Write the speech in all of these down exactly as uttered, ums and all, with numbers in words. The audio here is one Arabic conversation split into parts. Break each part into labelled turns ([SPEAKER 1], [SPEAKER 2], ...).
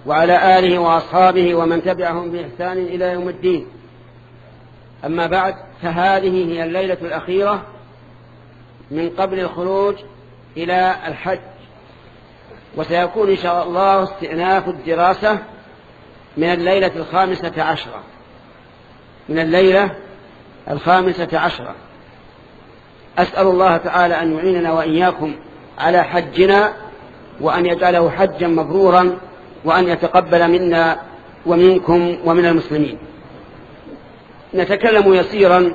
[SPEAKER 1] وعلى آله وأصحابه ومن تبعهم بإحسان إلى يوم الدين. أما بعد، فهذه هي الليلة الأخيرة من قبل الخروج إلى الحج، وسيكون إن شاء الله استئناف الدراسة من الليلة الخامسة عشرة من الليلة الخامسة عشرة أسأل الله تعالى أن يعيننا وإياكم على حجنا، وأن يجعله حجا مبرورا، وأن يتقبل منا ومنكم ومن المسلمين. نتكلم يسيرا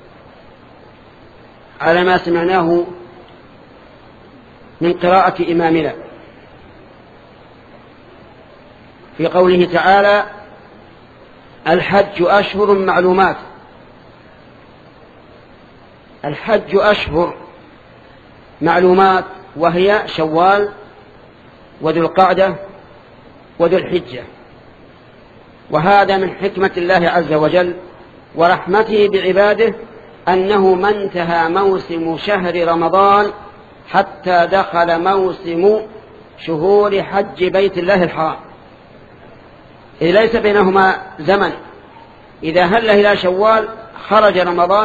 [SPEAKER 1] على ما سمعناه من قراءة إمامنا في قوله تعالى: الحج أشهر معلومات. الحج أشهر معلومات، وهي شوال وذو القعدة وذو الحجة. وهذا من حكمة الله عز وجل ورحمته بعباده، أنه ما انتهى موسم شهر رمضان حتى دخل موسم شهور حج بيت الله الحرام، إذ ليس بينهما زمن. إذا هل إلى شوال خرج رمضان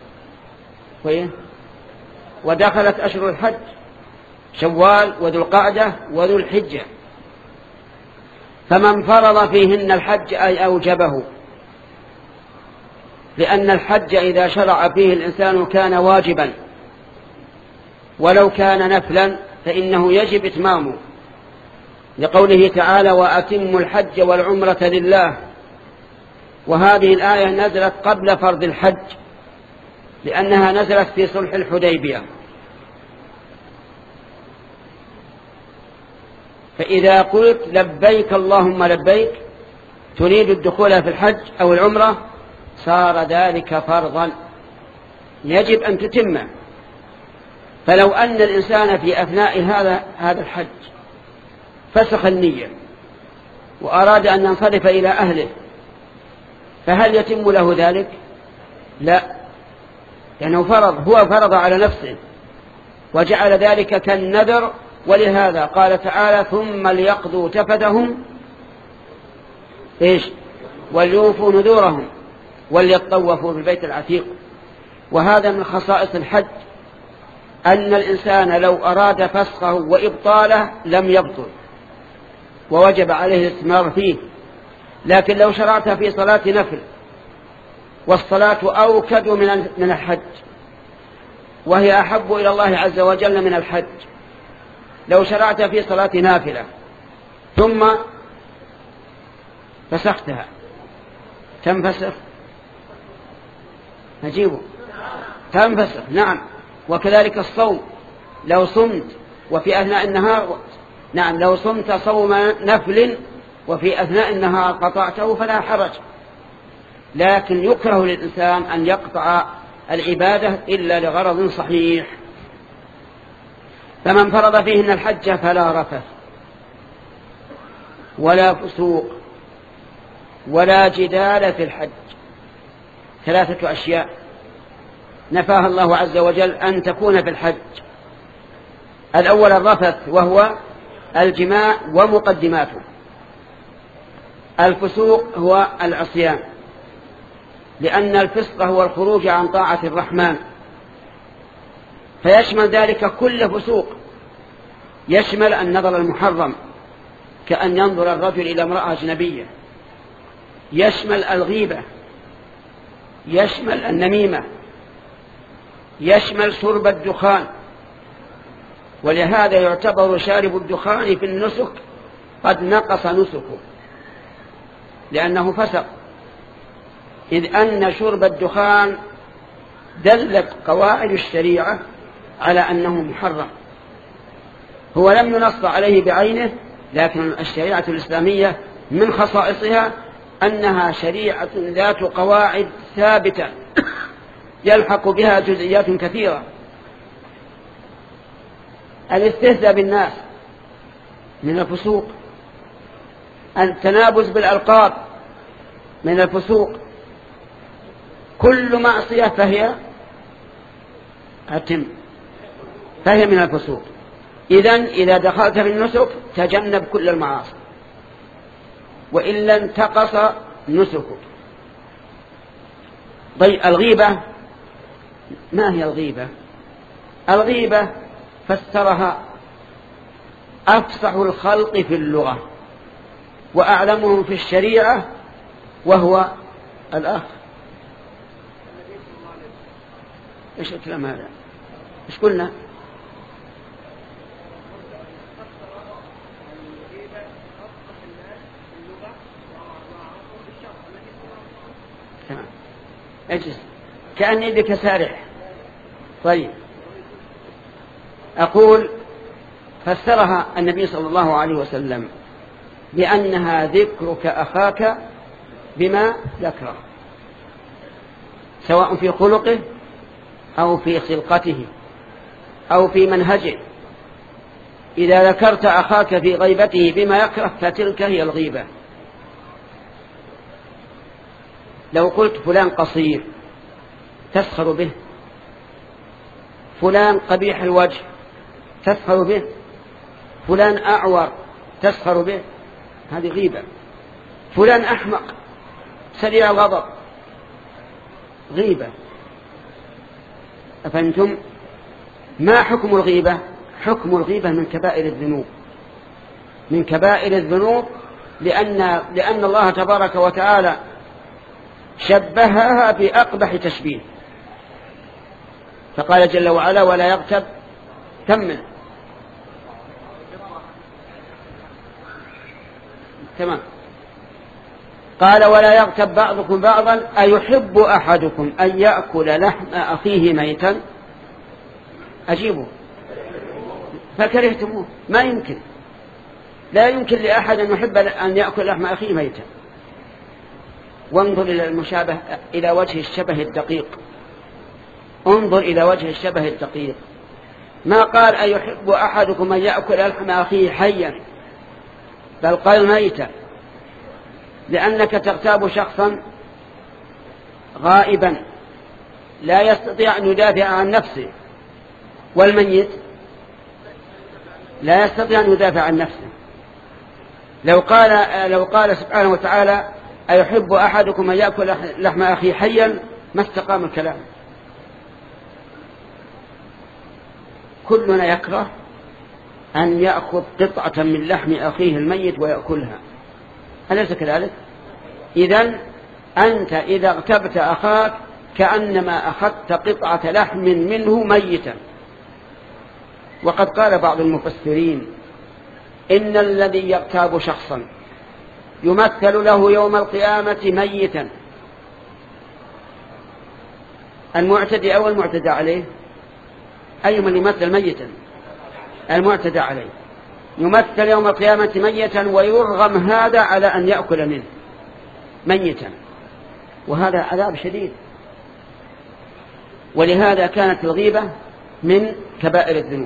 [SPEAKER 1] ودخلت أشهر الحج، شوال وذو القعدة وذو الحجة. فمن فرض فيهن الحج أي أوجبه، لأن الحج إذا شرع فيه الإنسان كان واجبا، ولو كان نفلا فإنه يجب إتمامه، لقوله تعالى: وأتموا الحج والعمرة لله. وهذه الآية نزلت قبل فرض الحج، لأنها نزلت في صلح الحديبية. فإذا قلت لبيك اللهم لبيك تريد الدخول في الحج أو العمرة، صار ذلك فرضا يجب أن تتمه. فلو أن الإنسان في أثناء هذا هذا الحج فسخ النية وأراد أن ينصرف إلى أهله، فهل يتم له ذلك؟ لا، لأنه فرض، هو فرض على نفسه وجعل ذلك كالنذر. ولهذا قال تعالى: ثم ليقضوا تفثهم إيش وليوفوا نذورهم وليطوفوا بالبيت العتيق. وهذا من خصائص الحج، أن الإنسان لو أراد فسخه وإبطاله لم يبطل، ووجب عليه الاستمرار فيه. لكن لو شرعت في صلاة نفل، والصلاة أوكد من الحج وهي أحب إلى الله عز وجل من الحج، لو شرعت في صلاة نافلة ثم فسختها تنفسخ؟ نجيبه تنفسخ، نعم. وكذلك الصوم، لو صمت وفي أثناء النهار، نعم، لو صمت صوم نفل وفي أثناء النهار قطعته فلا حرج. لكن يكره للإنسان أن يقطع العبادة إلا لغرض صحيح. فمن فرض فيهن الحج فلا رفث ولا فسوق ولا جدال في الحج. ثلاثة أشياء نفاها الله عز وجل أن تكون في الحج. الأول الرفث، وهو الجماع ومقدماته. الفسوق هو العصيان، لأن الفسق هو الخروج عن طاعة الرحمن، فيشمل ذلك كل فسوق، يشمل النظر المحرم كأن ينظر الرجل إلى امرأة أجنبية، يشمل الغيبة، يشمل النميمة، يشمل شرب الدخان. ولهذا يعتبر شارب الدخان في النسك قد نقص نسكه، لأنه فسق، إذ أن شرب الدخان دلت قواعد الشريعة على أنه محرم. هو لم ينص عليه بعينه، لكن الشريعة الإسلامية من خصائصها أنها شريعة ذات قواعد ثابتة يلحق بها جزئيات كثيرة. الاستهزاء بالناس من الفسوق، التنابز بالألقاب من الفسوق، كل معصية فهي أتم فهي من الفسوق. إذن إذا دخلت في النسك تجنب كل المعاصي، وإلا انتقص نسكك. طيب الغيبة، ما هي الغيبة؟ الغيبة فسرها أفصح الخلق في اللغة وأعلمهم في الشريعة وهو الأخ. إيش الكلام هذا؟ إيش قلنا؟ تمام. اجلس كأني بك سارح. طيب أقول فسرها النبي صلى الله عليه وسلم بأنها ذكرك أخاك بما يكره، سواء في خلقه أو في خلقته أو في منهجه. إذا ذكرت أخاك في غيبته بما يكره فتلك هي الغيبة. لو قلت فلان قصير تسخر به، فلان قبيح الوجه تسخر به، فلان أعور تسخر به، هذه غيبة. فلان أحمق سريع الغضب، غيبة. أفهمتم؟ ما حكم الغيبة؟ حكم الغيبة من كبائر الذنوب، من كبائر الذنوب، لأن, لأن الله تبارك وتعالى شبهها بأقبح تشبيه، فقال جل وعلا ولا يغتب. كمل. تمام. قال ولا يغتب بعضكم بعضا أيحب أحدكم أن يأكل لحم أخيه ميتا؟ أجيبوا فكرهتموه. ما يمكن، لا يمكن لأحد أن يحب أن يأكل لحم أخيه ميتا. وانظر إلى المشابه، إلى وجه الشبه الدقيق، انظر إلى وجه الشبه الدقيق. ما قال أيحب أحدكم أن يأكل لحم أخيه حيا، بل قال ميتا، لأنك تغتاب شخصا غائبا لا يستطيع أن يدافع عن نفسه، والميت لا يستطيع أن يدافع عن نفسه. لو قال, لو قال سبحانه وتعالى أيحب أحدكم أن يأكل لحم أخيه حيا ما استقام الكلام. كلنا يكره أن يأخذ قطعة من لحم أخيه الميت ويأكلها، أليس كذلك؟ إذن أنت إذا اغتبت أخاك كأنما أخذت قطعة لحم منه ميتا. وقد قال بعض المفسرين إن الذي يغتاب شخصا يمثل له يوم القيامة ميتا. المعتدي أو المعتدى عليه؟ أي من يمثل ميتا؟ المعتدى عليه يمثل يوم القيامة ميتا، ويرغم هذا على أن يأكل منه ميتا، وهذا عذاب شديد. ولهذا كانت الغيبة من كبائر الذنوب.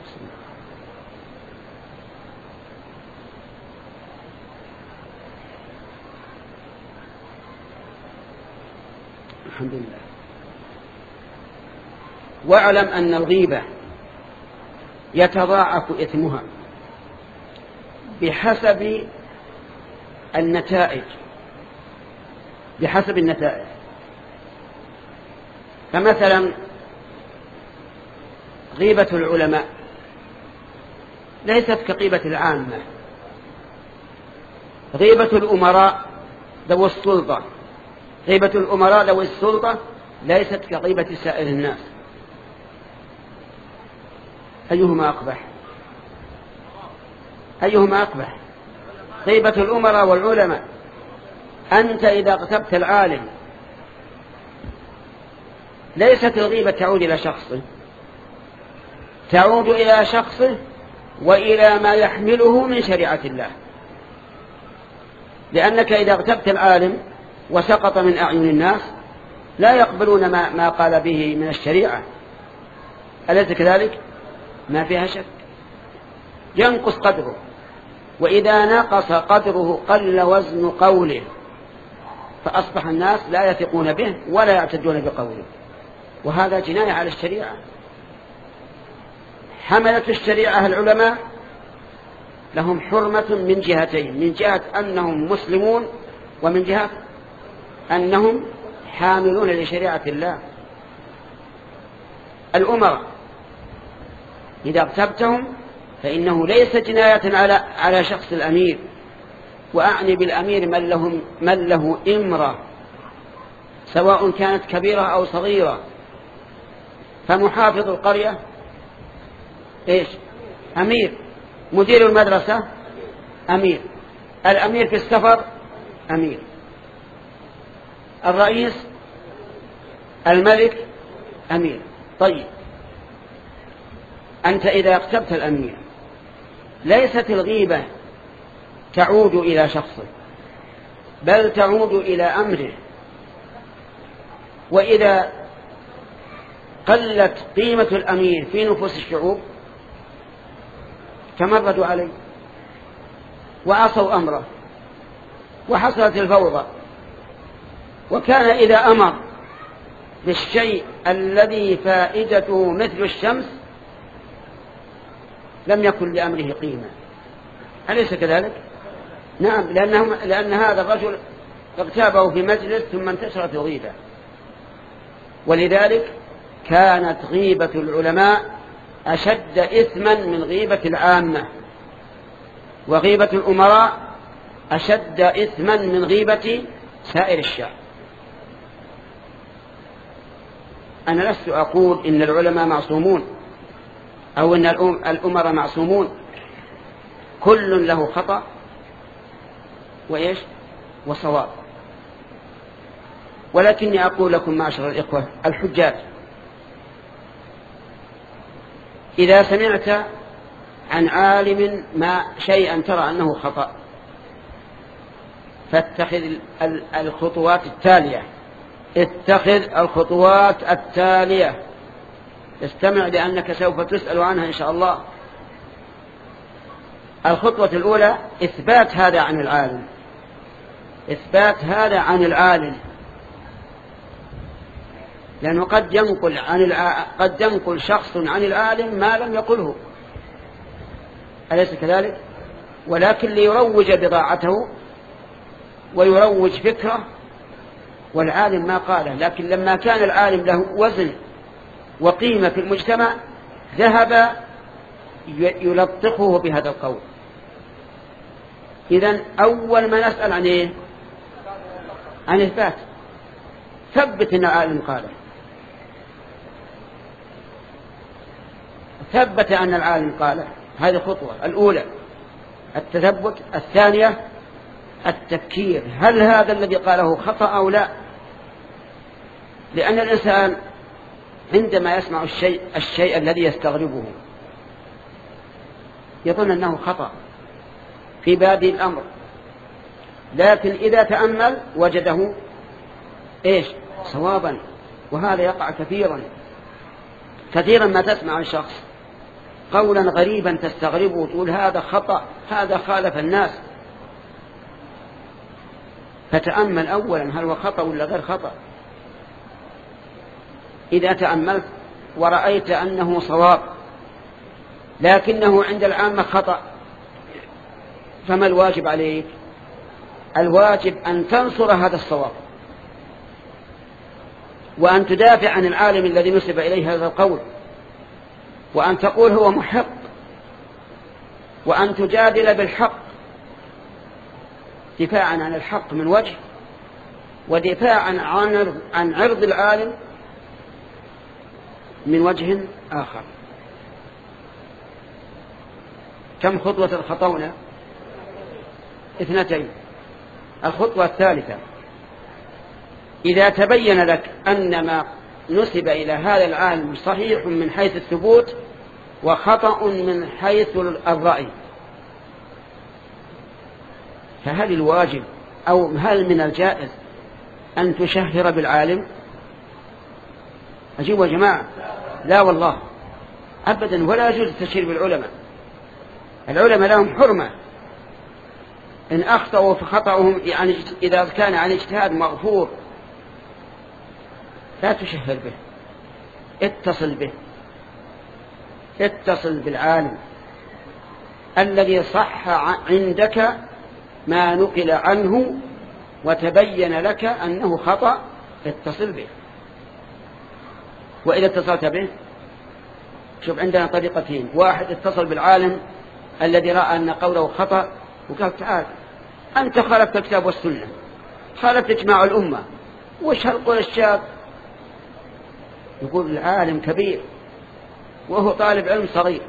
[SPEAKER 1] الحمد لله. واعلم أن الغيبة يتضاعف إثمها بحسب النتائج، بحسب النتائج. فمثلا غيبة العلماء ليست كغيبة العامة. غيبة الأمراء ذوي السلطة غيبة الأمراء ذوي السلطة ليست كغيبة سائر الناس. أيهما أقبح؟ أيهما أقبح؟ غيبة الأمراء والعلماء. أنت إذا اغتبت العالم ليست الغيبة تعود إلى شخصه، تعود إلى شخصه وإلى ما يحمله من شريعة الله. لأنك إذا اغتبت العالم وسقط من أعين الناس لا يقبلون ما, ما قال به من الشريعة، أليس كذلك؟ ما فيها شك، ينقص قدره، وإذا نقص قدره قل وزن قوله، فأصبح الناس لا يثقون به ولا يعتدون بقوله، وهذا جناية على الشريعة. حملة الشريعة العلماء لهم حرمة من جهتين: من جهة أنهم مسلمون، ومن جهة أنهم حاملون لشريعة الله. الأمراء إذا اغتبتهم فإنه ليس جناية على على شخص الأمير، وأعني بالأمير من له, من له إمرة سواء كانت كبيرة أو صغيرة. فمحافظ القرية إيش؟ أمير. مدير المدرسة أمير. الأمير في السفر أمير. الرئيس الملك أمير. طيب، أنت إذا اغتبت الأمير ليست الغيبة تعود إلى شخصه، بل تعود إلى أمره. وإذا قلت قيمة الأمير في نفوس الشعوب تمردوا عليه وعصوا أمره وحصلت الفوضى. وكان إذا أمر بالشيء الذي فائدته مثل الشمس لم يكن لأمره قيمة. أليس كذلك؟ نعم، لأنهم لأن هذا الرجل اغتابه في مجلس ثم انتشرت الغيبة. ولذلك كانت غيبة العلماء أشد إثما من غيبة العامة، وغيبة الأمراء أشد إثما من غيبة سائر الشعب. أنا لست أقول إن العلماء معصومون أو إن الأمراء معصومون، كل له خطأ وإيش وصواب. ولكني أقول لكم معشر الإخوة الحجاج، إذا سمعت عن عالم ما شيئا ترى أنه خطأ فاتخذ الخطوات التالية. اتخذ الخطوات التالية. استمع لأنك سوف تسأل عنها إن شاء الله. الخطوة الأولى إثبات هذا عن العالم. إثبات هذا عن العالم، لأنه قد ينقل عن الع... قد ينقل شخص عن العالم ما لم يقله، أليس كذلك؟ ولكن ليروج بضاعته ويروج فكره، والعالم ما قاله. لكن لما كان العالم له وزن وقيمة في المجتمع ذهب يلطخه بهذا القول. إذن أول ما نسأل عن إيه؟ عن إثبات. ثبت أن العالم قاله، ثبت أن العالم قاله. هذه خطوة الأولى التثبت. الثانية التفكير، هل هذا الذي قاله خطأ أو لا؟ لأن الإنسان عندما يسمع الشيء, الشيء الذي يستغربه يظن أنه خطأ في بادئ الأمر، لكن إذا تأمل وجده إيش؟ صوابا. وهذا يقع كثيرا. كثيرا ما تسمع عن شخص قولا غريبا تستغربه وتقول هذا خطأ، هذا خالف الناس. فتأمل أولا هل هو خطأ ولا غير خطأ. إذا تأملت ورأيت أنه صواب لكنه عند العامة خطأ، فما الواجب عليك؟ الواجب أن تنصر هذا الصواب، وأن تدافع عن العالم الذي نسب إليه هذا القول، وأن تقول هو محق، وأن تجادل بالحق دفاعا عن الحق من وجه، ودفاعا عن عرض العالم من وجه آخر. كم خطوة خطونا؟ اثنتين. الخطوة الثالثة إذا تبين لك أن ما نسب إلى هذا العالم صحيح من حيث الثبوت وخطأ من حيث الرأي، فهل الواجب أو هل من الجائز أن تشهر بالعالم؟ أجيبوا يا جماعة. لا والله أبدا، ولا يجوز التشهير بالعلماء. العلماء لهم حرمة، إن أخطأوا فخطأهم يعني إذا كان عن اجتهاد مغفور لا تشهر به، اتصل به، اتصل بالعالم الذي صح عندك ما نقل عنه وتبين لك أنه خطأ اتصل به. وإذا اتصلت به، شوف عندنا طريقتين: واحد اتصل بالعالم الذي رأى أن قوله خطأ وقال تعال أنت خالفت الكتاب والسنة، خالفت إجماع الأمة، وش هالقول الشاب؟ يقول العالم كبير وهو طالب علم صغير.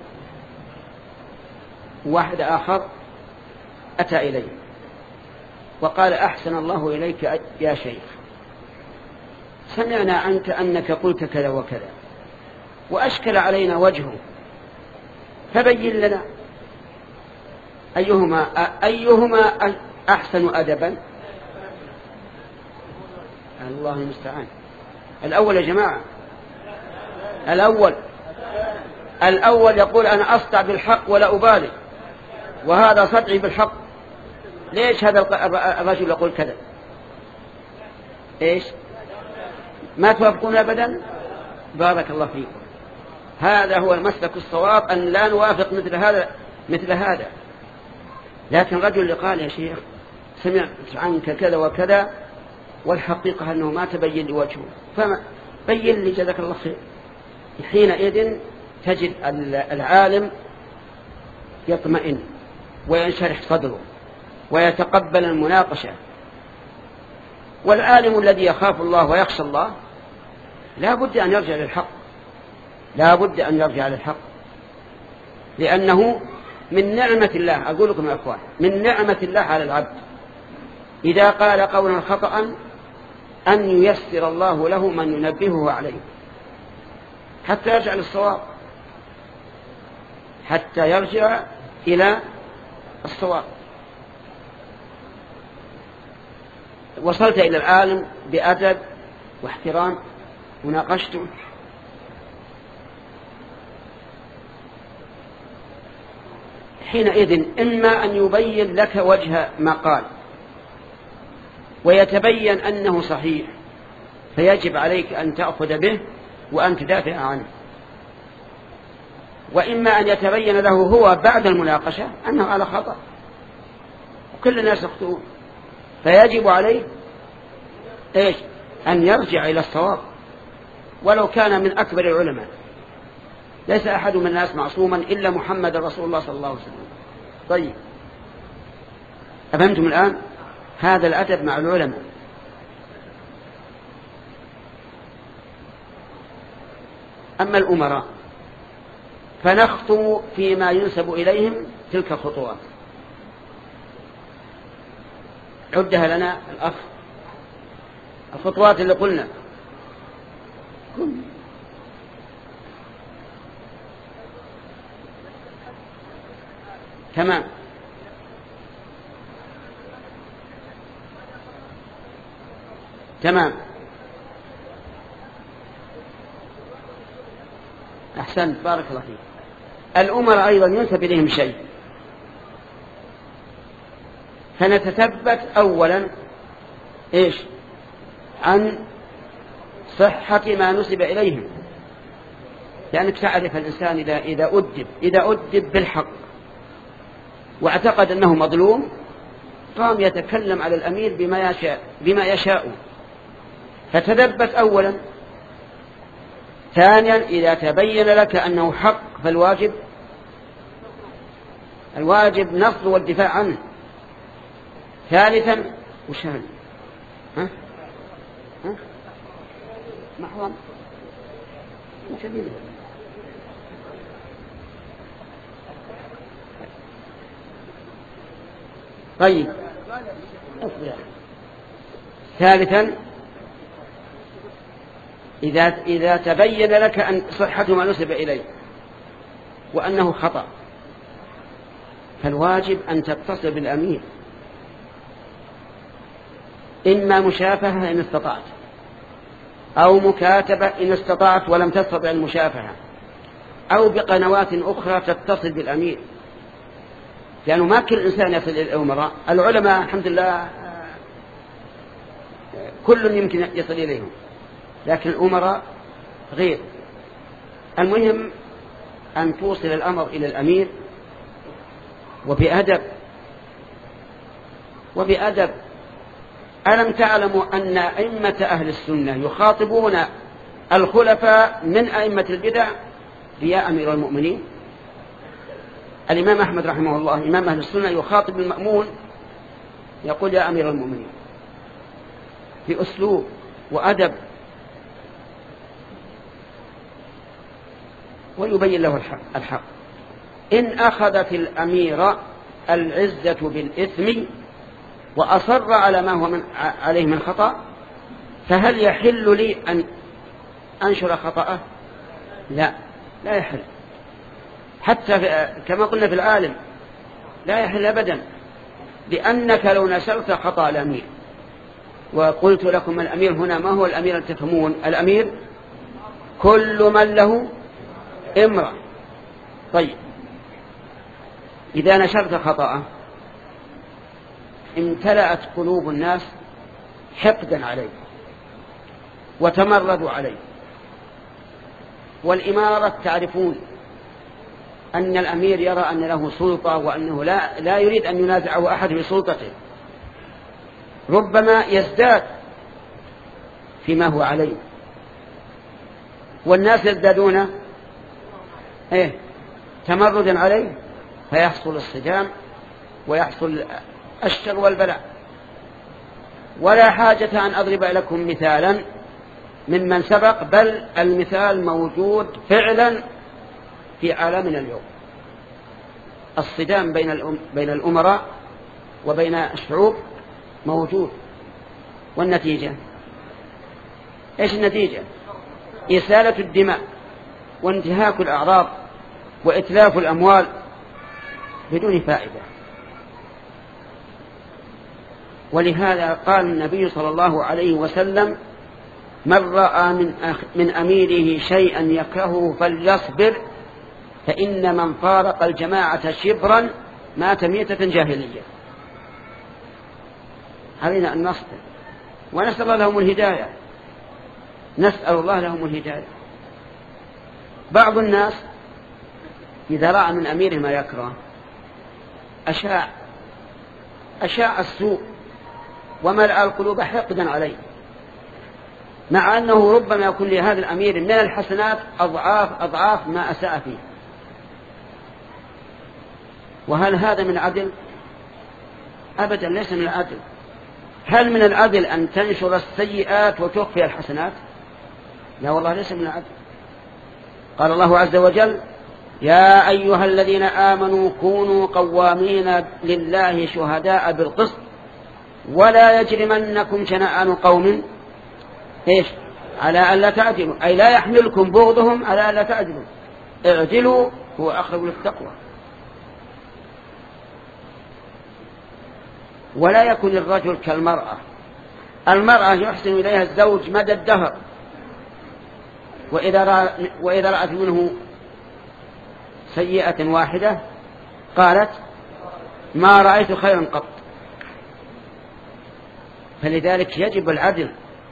[SPEAKER 1] واحد آخر أتى إليه وقال أحسن الله إليك يا شيخ، سمعنا عنك أنك قلت كذا وكذا وأشكل علينا وجهه، فبين لنا أيهما أيهما أحسن أدبا. الله المستعان. الأول يا جماعة، الأول الأول يقول أنا أصدع بالحق ولا أبالي، وهذا صدعي بالحق. ليش هذا الرجل يقول كذا؟ إيش ما توافقون أبدا؟ بارك الله فيكم. هذا هو المسلك الصواب، أن لا نوافق مثل هذا مثل هذا. لكن رجل اللي قال يا شيخ سمعت عنك كذا وكذا والحقيقة أنه ما تبين لي وجهه، فما بين لي جزاك الله خير. حينئذ تجد العالم يطمئن وينشرح صدره ويتقبل المناقشة. والعالم الذي يخاف الله ويخشى الله لا بد أن يرجع للحق، لا بد أن يرجع للحق، لأنه من نعمة الله. أقول لكم يا أخوان، من نعمة الله على العبد إذا قال قولا خطأ أن ييسر الله له من ينبهه عليه حتى يرجع للصواب، حتى يرجع إلى الصواب. وصلت إلى العالم بأدب واحترام وناقشته، حينئذ إما أن يبين لك وجه ما قال ويتبين أنه صحيح، فيجب عليك أن تأخذ به وأن تدافع عنه، وإما أن يتبين له هو بعد المناقشة أنه على خطأ، وكل الناس يخطئون، فيجب عليه إيش؟ أن يرجع إلى الصواب ولو كان من أكبر العلماء. ليس أحد من الناس معصوما إلا محمد رسول الله صلى الله عليه وسلم. طيب، أفهمتم الآن؟ هذا الأدب مع العلماء. أما الأمراء فنخطو فيما ينسب إليهم تلك الخطوات. عدها لنا الأخ الخطوات اللي قلنا. تمام. تمام. أحسنت، بارك الله فيك. الأمراء أيضا ينسب إليهم شيء، فنتثبت أولا إيش؟ عن صحة ما نسب إليهم، لأنك تعرف الإنسان إذا إذا أدب إذا أدب بالحق واعتقد أنه مظلوم قام يتكلم على الأمير بما يشاء بما يشاء فتثبت أولا. ثانيا إذا تبين لك أنه حق فالواجب الواجب نصر والدفاع عنه. ثالثا وش هذا؟ ها؟ ها؟ محرم مشديد. طيب، ثالثا إذا إذا تبين لك أن صحة ما نسب إليه وأنه خطأ فالواجب أن تتصل بالأمير، إما مشافهة إن استطعت أو مكاتبة إن استطعت ولم تستطع المشافهة، أو بقنوات أخرى تتصل بالأمير، لأنه ما كل إنسان يصل إلى الأمراء. العلماء الحمد لله كل يمكن يصل إليهم، لكن الأمراء غير. المهم أن توصل الأمر إلى الأمير وبأدب وبأدب. ألم تعلموا أن أئمة أهل السنة يخاطبون الخلفاء من أئمة البدع يا أمير المؤمنين؟ الإمام أحمد رحمه الله إمام أهل السنة يخاطب المأمون يقول يا أمير المؤمنين بأسلوب وأدب، ويبين له الحق. إن أخذت الأمير العزة بالإثم وأصر على ما هو من عليه من خطأ، فهل يحل لي أن أنشر خطأه؟ لا، لا يحل. حتى كما قلنا في العالم لا يحل أبدا، لأنك لو نشرت خطأ الأمير وقلت لكم الأمير هنا ما هو الأمير أن تفهمون، الأمير كل من له امرأة. طيب إذا نشرت خطأه امتلأت قلوب الناس حقدا عليه وتمردوا عليه. والإمارة تعرفون أن الأمير يرى أن له سلطة وأنه لا, لا يريد أن ينازعه أحد في سلطته، ربما يزداد فيما هو عليه، والناس يزدادون إيه تمردا عليه، فيحصل الصدام ويحصل الشر والبلاء. ولا حاجة أن أضرب لكم مثالا ممن سبق، بل المثال موجود فعلا في عالمنا اليوم. الصدام بين بين الأمراء وبين الشعوب موجود، والنتيجة إيش النتيجة؟ إسالة الدماء وانتهاك الأعراض وإتلاف الأموال بدون فائدة. ولهذا قال النبي صلى الله عليه وسلم من رأى من, أخ من أميره شيئا يكرهه فليصبر، فإن من فارق الجماعة شبرا مات ميتة جاهلية. علينا أن نصبر ونسأل الله لهم الهداية، نسأل الله لهم الهداية. بعض الناس إذا رأى من أميره ما يكره أشاع أشاع السوء وملأ القلوب حقدا عليه، مع أنه ربما يكون لهذا الأمير من الحسنات أضعاف أضعاف ما أساء فيه. وهل هذا من العدل؟ أبدا ليس من العدل. هل من العدل أن تنشر السيئات وتخفي الحسنات؟ لا والله ليس من العدل. قال الله عز وجل يا أيها الذين آمنوا كونوا قوامين لله شهداء بالقسط ولا يجرمنكم شنآن قوم إيش على ألا تعدلوا، أي لا يحملكم بغضهم على ألا تعدلوا، اعدلوا هو أقرب للتقوى. ولا يكون الرجل كالمرأة، المرأة يحسن إليها الزوج مدى الدهر، وإذا رأت, وإذا رأت منه سيئة واحدة قالت ما رأيت خيرا قط. فلذلك يجب العدل،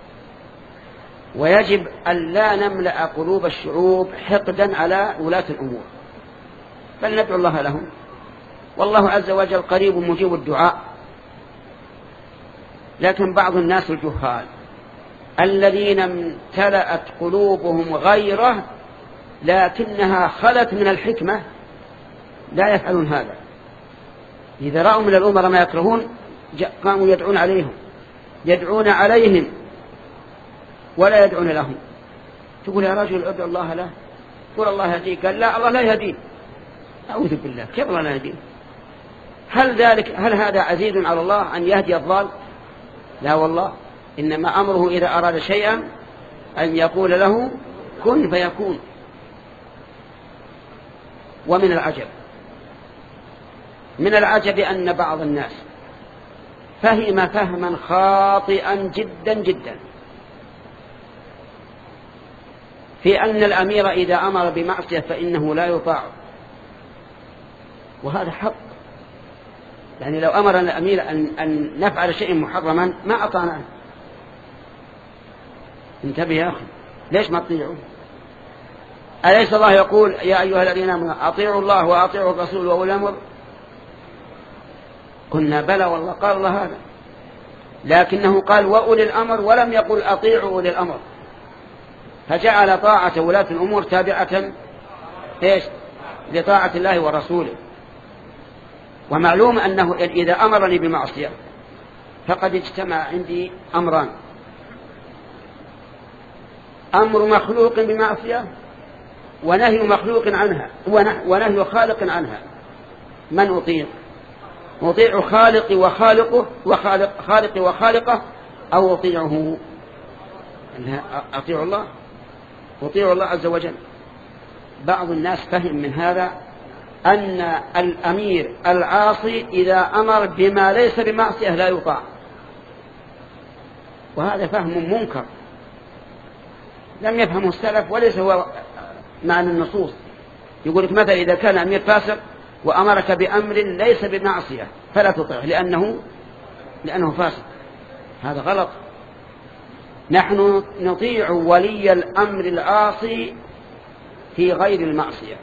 [SPEAKER 1] ويجب أن لا نملأ قلوب الشعوب حقدا على ولاة الأمور، بل ندعو الله لهم، والله عز وجل قريب مجيب الدعاء. لكن بعض الناس الجهال الذين امتلأت قلوبهم غيره لكنها خلت من الحكمة لا يفعلون هذا. إذا رأوا من الأمراء ما يكرهون قاموا يدعون عليهم يدعون عليهم ولا يدعون لهم. تقول يا رجل ادعو الله له، قل الله يهديك، قال لا الله لا يهدين. أعوذ بالله، كيف الله لا يهدين؟ هل ذلك هل هذا عزيز على الله أن يهدي الضال؟ لا والله، إنما أمره إذا أراد شيئا أن يقول له كن فيكون. ومن العجب من العجب أن بعض الناس فهم فهما خاطئا جدا جدا في أن الأمير إذا أمر بمعصية فإنه لا يطاع، وهذا حق. يعني لو أمر الأمير أن, أن نفعل شيء محرما ما أطعناه. انتبه يا أخي، ليش ما تطيعوا؟ أليس الله يقول يا أيها الذين آمنوا أطيعوا الله وأطيعوا الرسول وأولي الأمر؟ قلنا بلى والله قال الله هذا، لكنه قال وأولي الأمر ولم يقل أطيعوا أولي الأمر، فجعل طاعة ولاة الأمور تابعة إيش لطاعة الله ورسوله. ومعلوم أنه إذا أمرني بمعصية فقد اجتمع عندي أمران: أمر مخلوق بمعصية ونهي مخلوق عنها ونهي خالق عنها. من أطيع؟ أطيع خالقي وخالقه وخالق خالقي وخالقه أو أطيعه؟ أطيع الله، أطيع الله عز وجل. بعض الناس فهم من هذا أن الأمير العاصي إذا أمر بما ليس بمعصية لا يطاع، وهذا فهم منكر لم يفهمه السلف وليس هو معنى النصوص. يقول لك مثلا إذا كان أمير فاسق وأمرك بأمر ليس بمعصية فلا تطيعه لأنه لأنه فاسق، هذا غلط. نحن نطيع ولي الأمر العاصي في غير المعصية،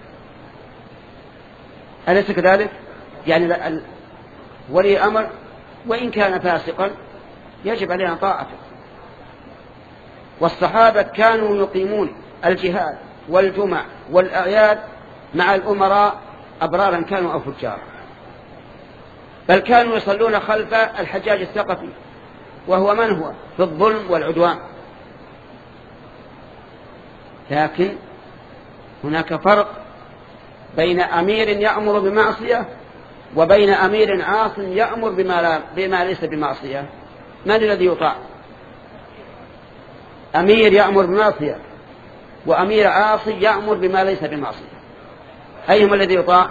[SPEAKER 1] أليس كذلك؟ يعني ولي أمر وإن كان فاسقا يجب علينا طاعته. والصحابة كانوا يقيمون الجهاد والجمع والأعياد مع الأمراء أبرارا كانوا أو فجارا، بل كانوا يصلون خلف الحجاج الثقفي وهو من هو في الظلم والعدوان. لكن هناك فرق بين أمير يأمر بمعصية وبين أمير عاص يأمر بما, لا بما ليس بمعصية. من الذي يطاع؟ أمير يأمر بمعصية وأمير عاصي يأمر بما ليس بمعصية، أيهما الذي يطاع؟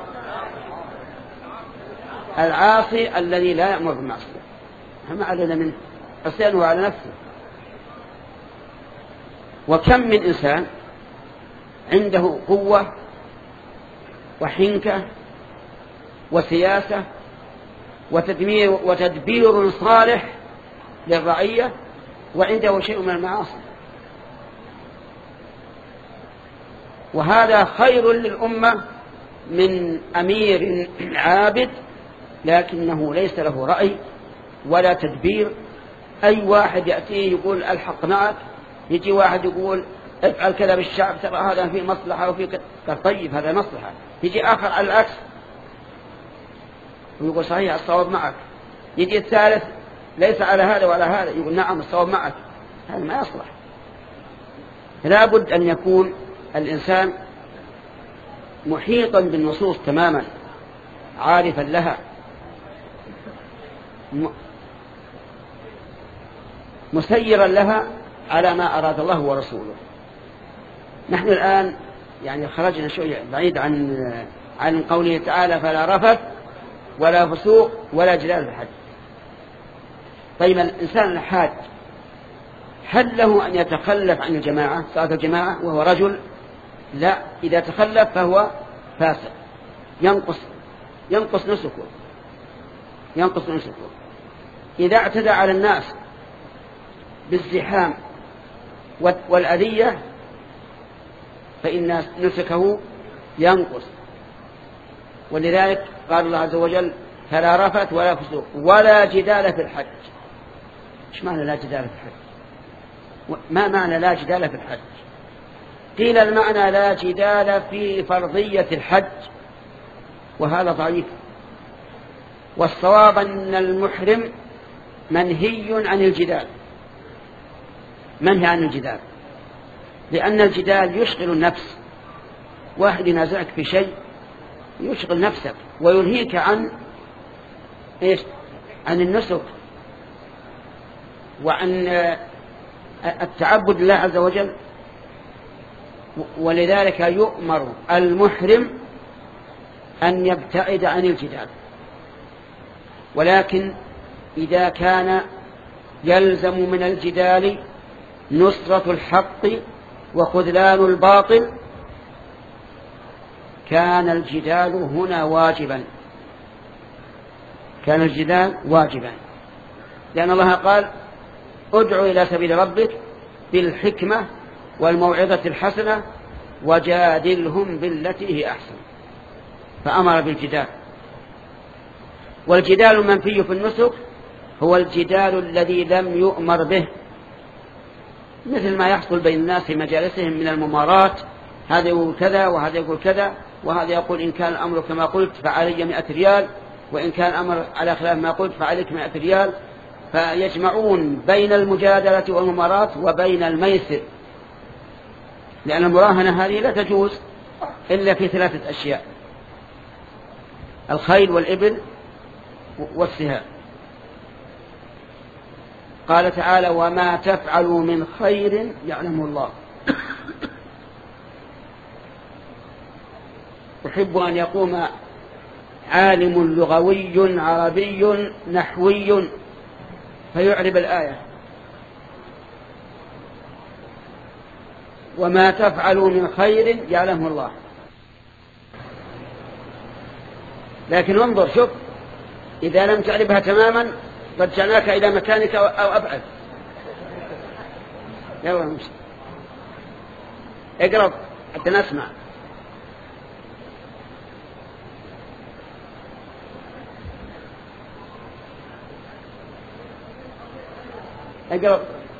[SPEAKER 1] العاصي الذي لا يأمر بمعصية، ما علينا منه، عصيانه على نفسه. وكم من إنسان عنده قوة وحنكة وسياسة وتدمير وتدبير صالح للرعية وعنده شيء من المعاصي، وهذا خير للأمة من أمير عابد لكنه ليس له رأي ولا تدبير. أي واحد يأتيه يقول الحق معك، يجي واحد يقول افعل كذا بالشعب ترى هذا فيه مصلحة وفيه كذا، طيب هذا مصلحة، يجي آخر على العكس ويقول صحيح الصواب معك، يجي الثالث ليس على هذا ولا هذا يقول نعم الصواب معك، هذا ما يصلح. لا بد أن يكون الإنسان محيطا بالنصوص تماما، عارفا لها، مسيرا لها على ما أراد الله ورسوله. نحن الآن يعني خرجنا شوية بعيد عن عن قوله تعالى فلا رفث ولا فسوق ولا جدال في الحج. طيب الإنسان الحاج هل له أن يتخلف عن الجماعة صلاة الجماعة وهو رجل؟ لا، إذا تخلف فهو فاسق، ينقص ينقص نسكه ينقص نسكه. إذا اعتدى على الناس بالزحام والأذية فإن نسكه ينقص. ولذلك قال الله عز وجل فلا رفث ولا فسوق ولا جدال في الحج. ايش معنى لا جدال في الحج؟ ما معنى لا جدال في الحج؟ قيل المعنى لا جدال في فرضية الحج، وهذا ضعيف، والصواب أن المحرم منهي عن الجدال، منهي عن الجدال، لأن الجدال يشغل النفس. واحد ينازعك في شيء يشغل نفسك ويلهيك عن إيش؟ عن النسك وعن التعبد لله عز وجل. ولذلك يؤمر المحرم أن يبتعد عن الجدال، ولكن إذا كان يلزم من الجدال نصرة الحق وخذلان الباطل كان الجدال هنا واجبا، كان الجدال واجبا، لأن الله قال ادعو إلى سبيل ربك بالحكمة والموعظة الحسنة وجادلهم بالتي هي أحسن، فأمر بالجدال. والجدال المنفي في النسك هو الجدال الذي لم يؤمر به، مثل ما يحصل بين الناس في مجالسهم من الممارات، هذا يقول كذا وهذا يقول كذا، وهذا يقول إن كان الأمر كما قلت فعلي مئة ريال، وإن كان الأمر على خلاف ما قلت فعليك مئة ريال، فيجمعون بين المجادلة والممارات وبين الميسر، لأن المراهنة هذه لا تجوز إلا في ثلاثة أشياء: الخيل والإبل والسهام. قال تعالى: وما تفعلوا من خير يعلمه الله. أحب أن يقوم عالم لغوي عربي نحوي فيعرب الآية: وما تفعلوا من خير يعلمه الله. لكن انظر شوف، إذا لم تعربها تماما رجعناك إلى مكانك أو أبعد. يلا نمشي، اقرب حتى نسمع. اقرب.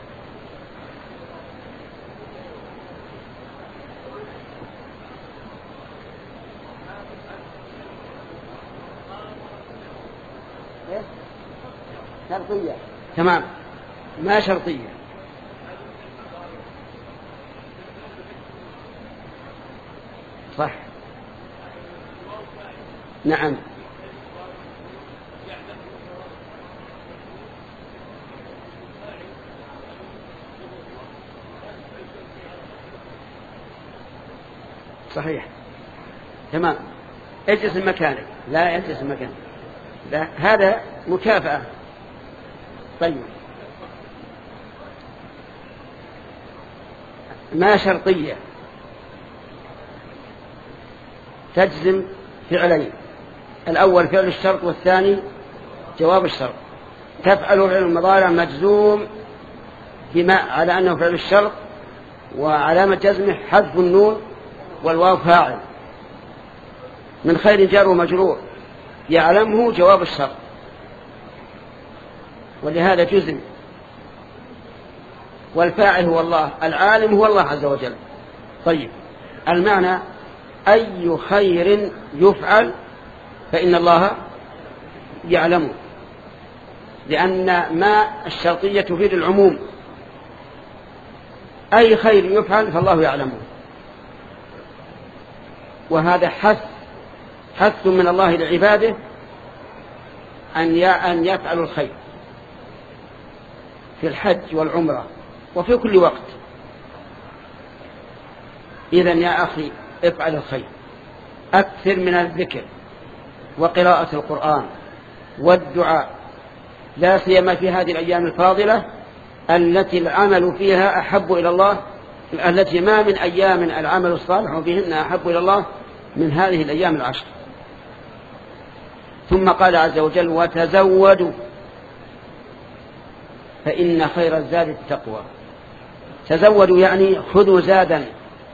[SPEAKER 1] شرطية. تمام، ما شرطية. صح. نعم. صحيح. تمام. اجلس مكانك. لا اجلس مكانك. لا، هذا مكافأة. طيب، ما شرطية تجزم فعلين: الأول فعل الشرط والثاني جواب الشرط. تفعل فعل المضارع مجزوم بما على أنه فعل الشرط، وعلامة جزمه حذف النون والواو فاعل. من خير جار ومجرور، يعلمه جواب الشرط، ولهذا جزم. والفاعل هو الله، العالم هو الله عز وجل. طيب، المعنى: أي خير يفعل فإن الله يعلمه، لأن ما الشرطية تفيد العموم. أي خير يفعل فالله يعلمه، وهذا حث حث من الله لعباده أن يفعلوا الخير في الحج والعمرة وفي كل وقت. إذن يا أخي افعل الخير، أكثر من الذكر وقراءة القرآن والدعاء، لا سيما في هذه الأيام الفاضلة التي العمل فيها أحب إلى الله، التي ما من أيام العمل الصالح فيهن أحب إلى الله من هذه الأيام العشر. ثم قال عز وجل: وتزودوا فإن خير الزاد التقوى. تزودوا يعني خذوا زادا،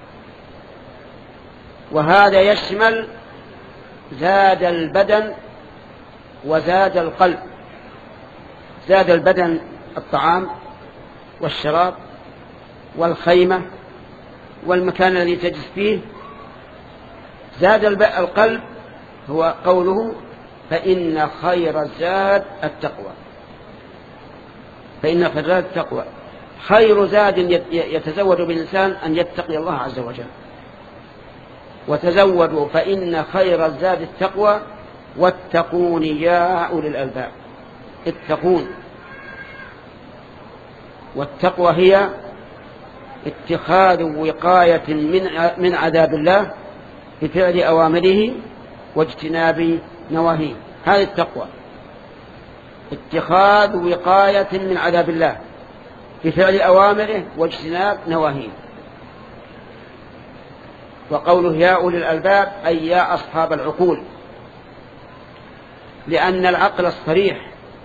[SPEAKER 1] وهذا يشمل زاد البدن وزاد القلب. زاد البدن الطعام والشراب والخيمة والمكان الذي تجلس فيه. زاد القلب هو قوله: فإن خير الزاد التقوى. فإن خير الزاد التقوى، خير زاد يتزود بالإنسان أن يتقي الله عز وجل. وتزودوا فإن خير الزاد التقوى واتقون يا أولي الألباب. اتقون، والتقوى هي اتخاذ وقاية من عذاب الله بفعل أوامره واجتناب نواهيه. هذه التقوى، اتخاذ وقاية من عذاب الله بفعل أوامره واجتناب نواهيه. وقوله يا أولي الألباب أي يا أصحاب العقول، لأن العقل الصريح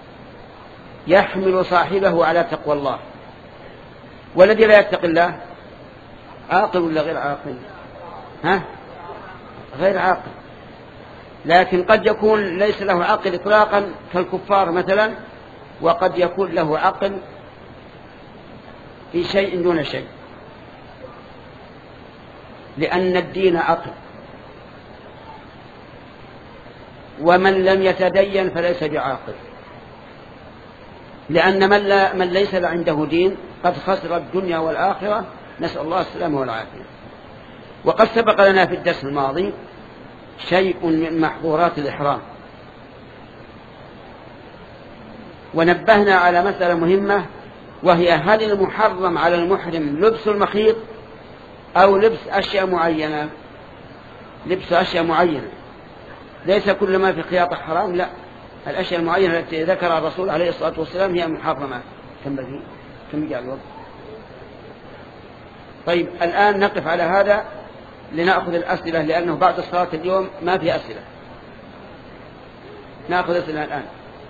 [SPEAKER 1] يحمل صاحبه على تقوى الله. والذي لا يتقي الله عاقل ولا غير عاقل؟ ها؟ غير عاقل. لكن قد يكون ليس له عقل إطلاقا كالكفار مثلا، وقد يكون له عقل في شيء دون شيء، لأن الدين عقل، ومن لم يتدين فليس بعاقل، لأن من, لا من ليس عنده دين قد خسر الدنيا والآخرة، نسأل الله السلامة والعافية. وقد سبق لنا في الدرس الماضي شيء من محظورات الإحرام، ونبهنا على مسألة مهمة، وهي هل المحرم على المحرم لبس المخيط أو لبس أشياء معينة؟ لبس أشياء معينة، ليس كل ما في خياطة حرام، لا، الأشياء المعينة التي ذكرها الرسول عليه الصلاة والسلام هي محرمة. كم بقي؟ كم جاء الوقت؟ طيب الآن نقف على هذا لنأخذ الأسئلة، لأنه بعد الصلاة اليوم ما في أسئلة. نأخذ أسئلة الآن.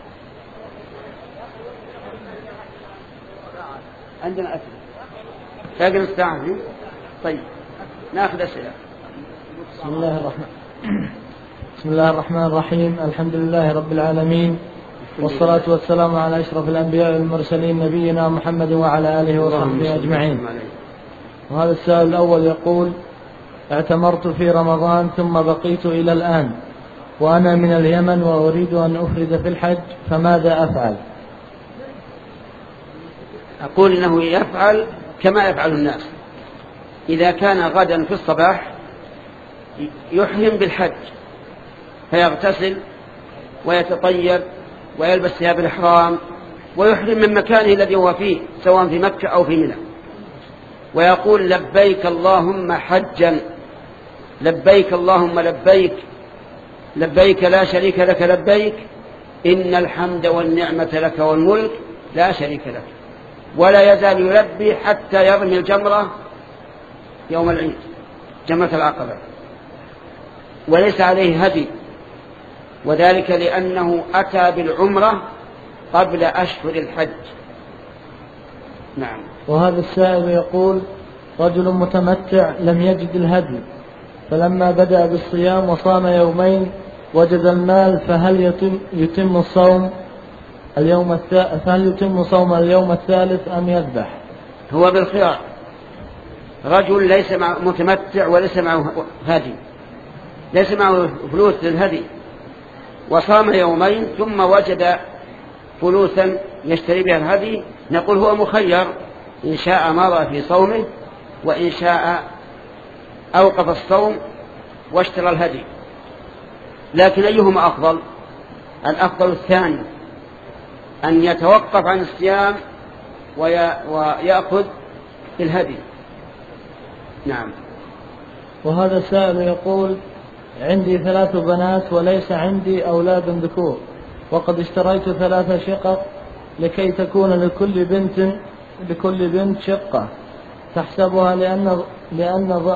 [SPEAKER 1] عندنا أسئلة باقي نص ساعة. طيب نأخذ أسئلة.
[SPEAKER 2] بسم الله الرحمن بسم الله الرحمن الرحيم. الحمد لله رب العالمين، والصلاة والسلام على أشرف الأنبياء والمرسلين نبينا محمد وعلى آله وصحبه أجمعين. وهذا السؤال الأول يقول: اعتمرت في رمضان ثم بقيت إلى الآن، وأنا من اليمن وأريد أن أفرد في الحج، فماذا أفعل؟
[SPEAKER 1] أقول إنه يفعل كما يفعل الناس. إذا كان غدا في الصباح يحرم بالحج، فيغتسل ويتطيب ويلبس ثياب الإحرام ويحرم من مكانه الذي هو فيه، سواء في مكة أو في منى، ويقول: لبيك اللهم حجا، لبيك اللهم لبيك، لبيك لا شريك لك لبيك، إن الحمد والنعمة لك والملك لا شريك لك. ولا يزال يلبي حتى يرمي الجمرة يوم العيد، جمرة العقبة، وليس عليه هدي، وذلك لأنه أتى بالعمرة قبل أشهر الحج. نعم.
[SPEAKER 2] وهذا السائل يقول: رجل متمتع لم يجد الهدي، فلما بدأ بالصيام وصام يومين وجد المال، فهل يتم, يتم الصوم اليوم الثالث فهل يتم صوم اليوم الثالث أم يذبح؟
[SPEAKER 1] هو بالخيار. رجل ليس مع متمتع وليس معه هدي، ليس معه فلوس للهدي، وصام يومين ثم وجد فلوسا يشتري بها الهدي، نقول هو مخير، إن شاء مضى في صومه، وإن شاء أوقف الصوم واشترى الهدي. لكن أيهما أفضل؟ الأفضل الثاني، أن يتوقف عن الصيام ويأخذ الهدي. نعم.
[SPEAKER 2] وهذا السائل يقول: عندي ثلاث بنات وليس عندي أولاد ذكور، وقد اشتريت ثلاث شقق لكي تكون لكل بنت لكل بنت شقة تحسبها لأن لأن ض...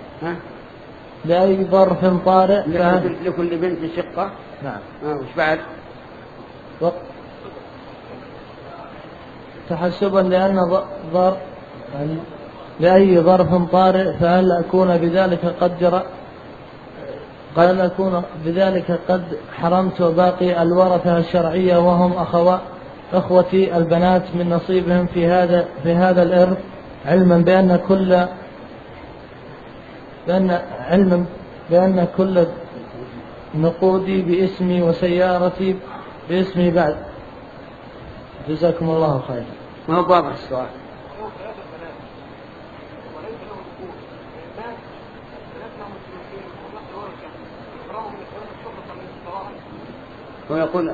[SPEAKER 2] لأي ظرف طارئ
[SPEAKER 1] لكل, لكل بنت شقة.
[SPEAKER 2] نعم.
[SPEAKER 1] آه وش بعد؟
[SPEAKER 2] و... تحسبا لأن ظرف لأي ظرف طارئ، فهل أكون بذلك قد جرى قال أكون بذلك قد حرمت باقي الورثة الشرعية وهم أخوة أخوتي البنات من نصيبهم في هذا في هذا الإرث، علما بأن كل بأن علما بأن كل نقودي باسمي وسيارتي باسمي بعد. جزاكم الله خيرا.
[SPEAKER 1] ما هو واضح السؤال. ويقول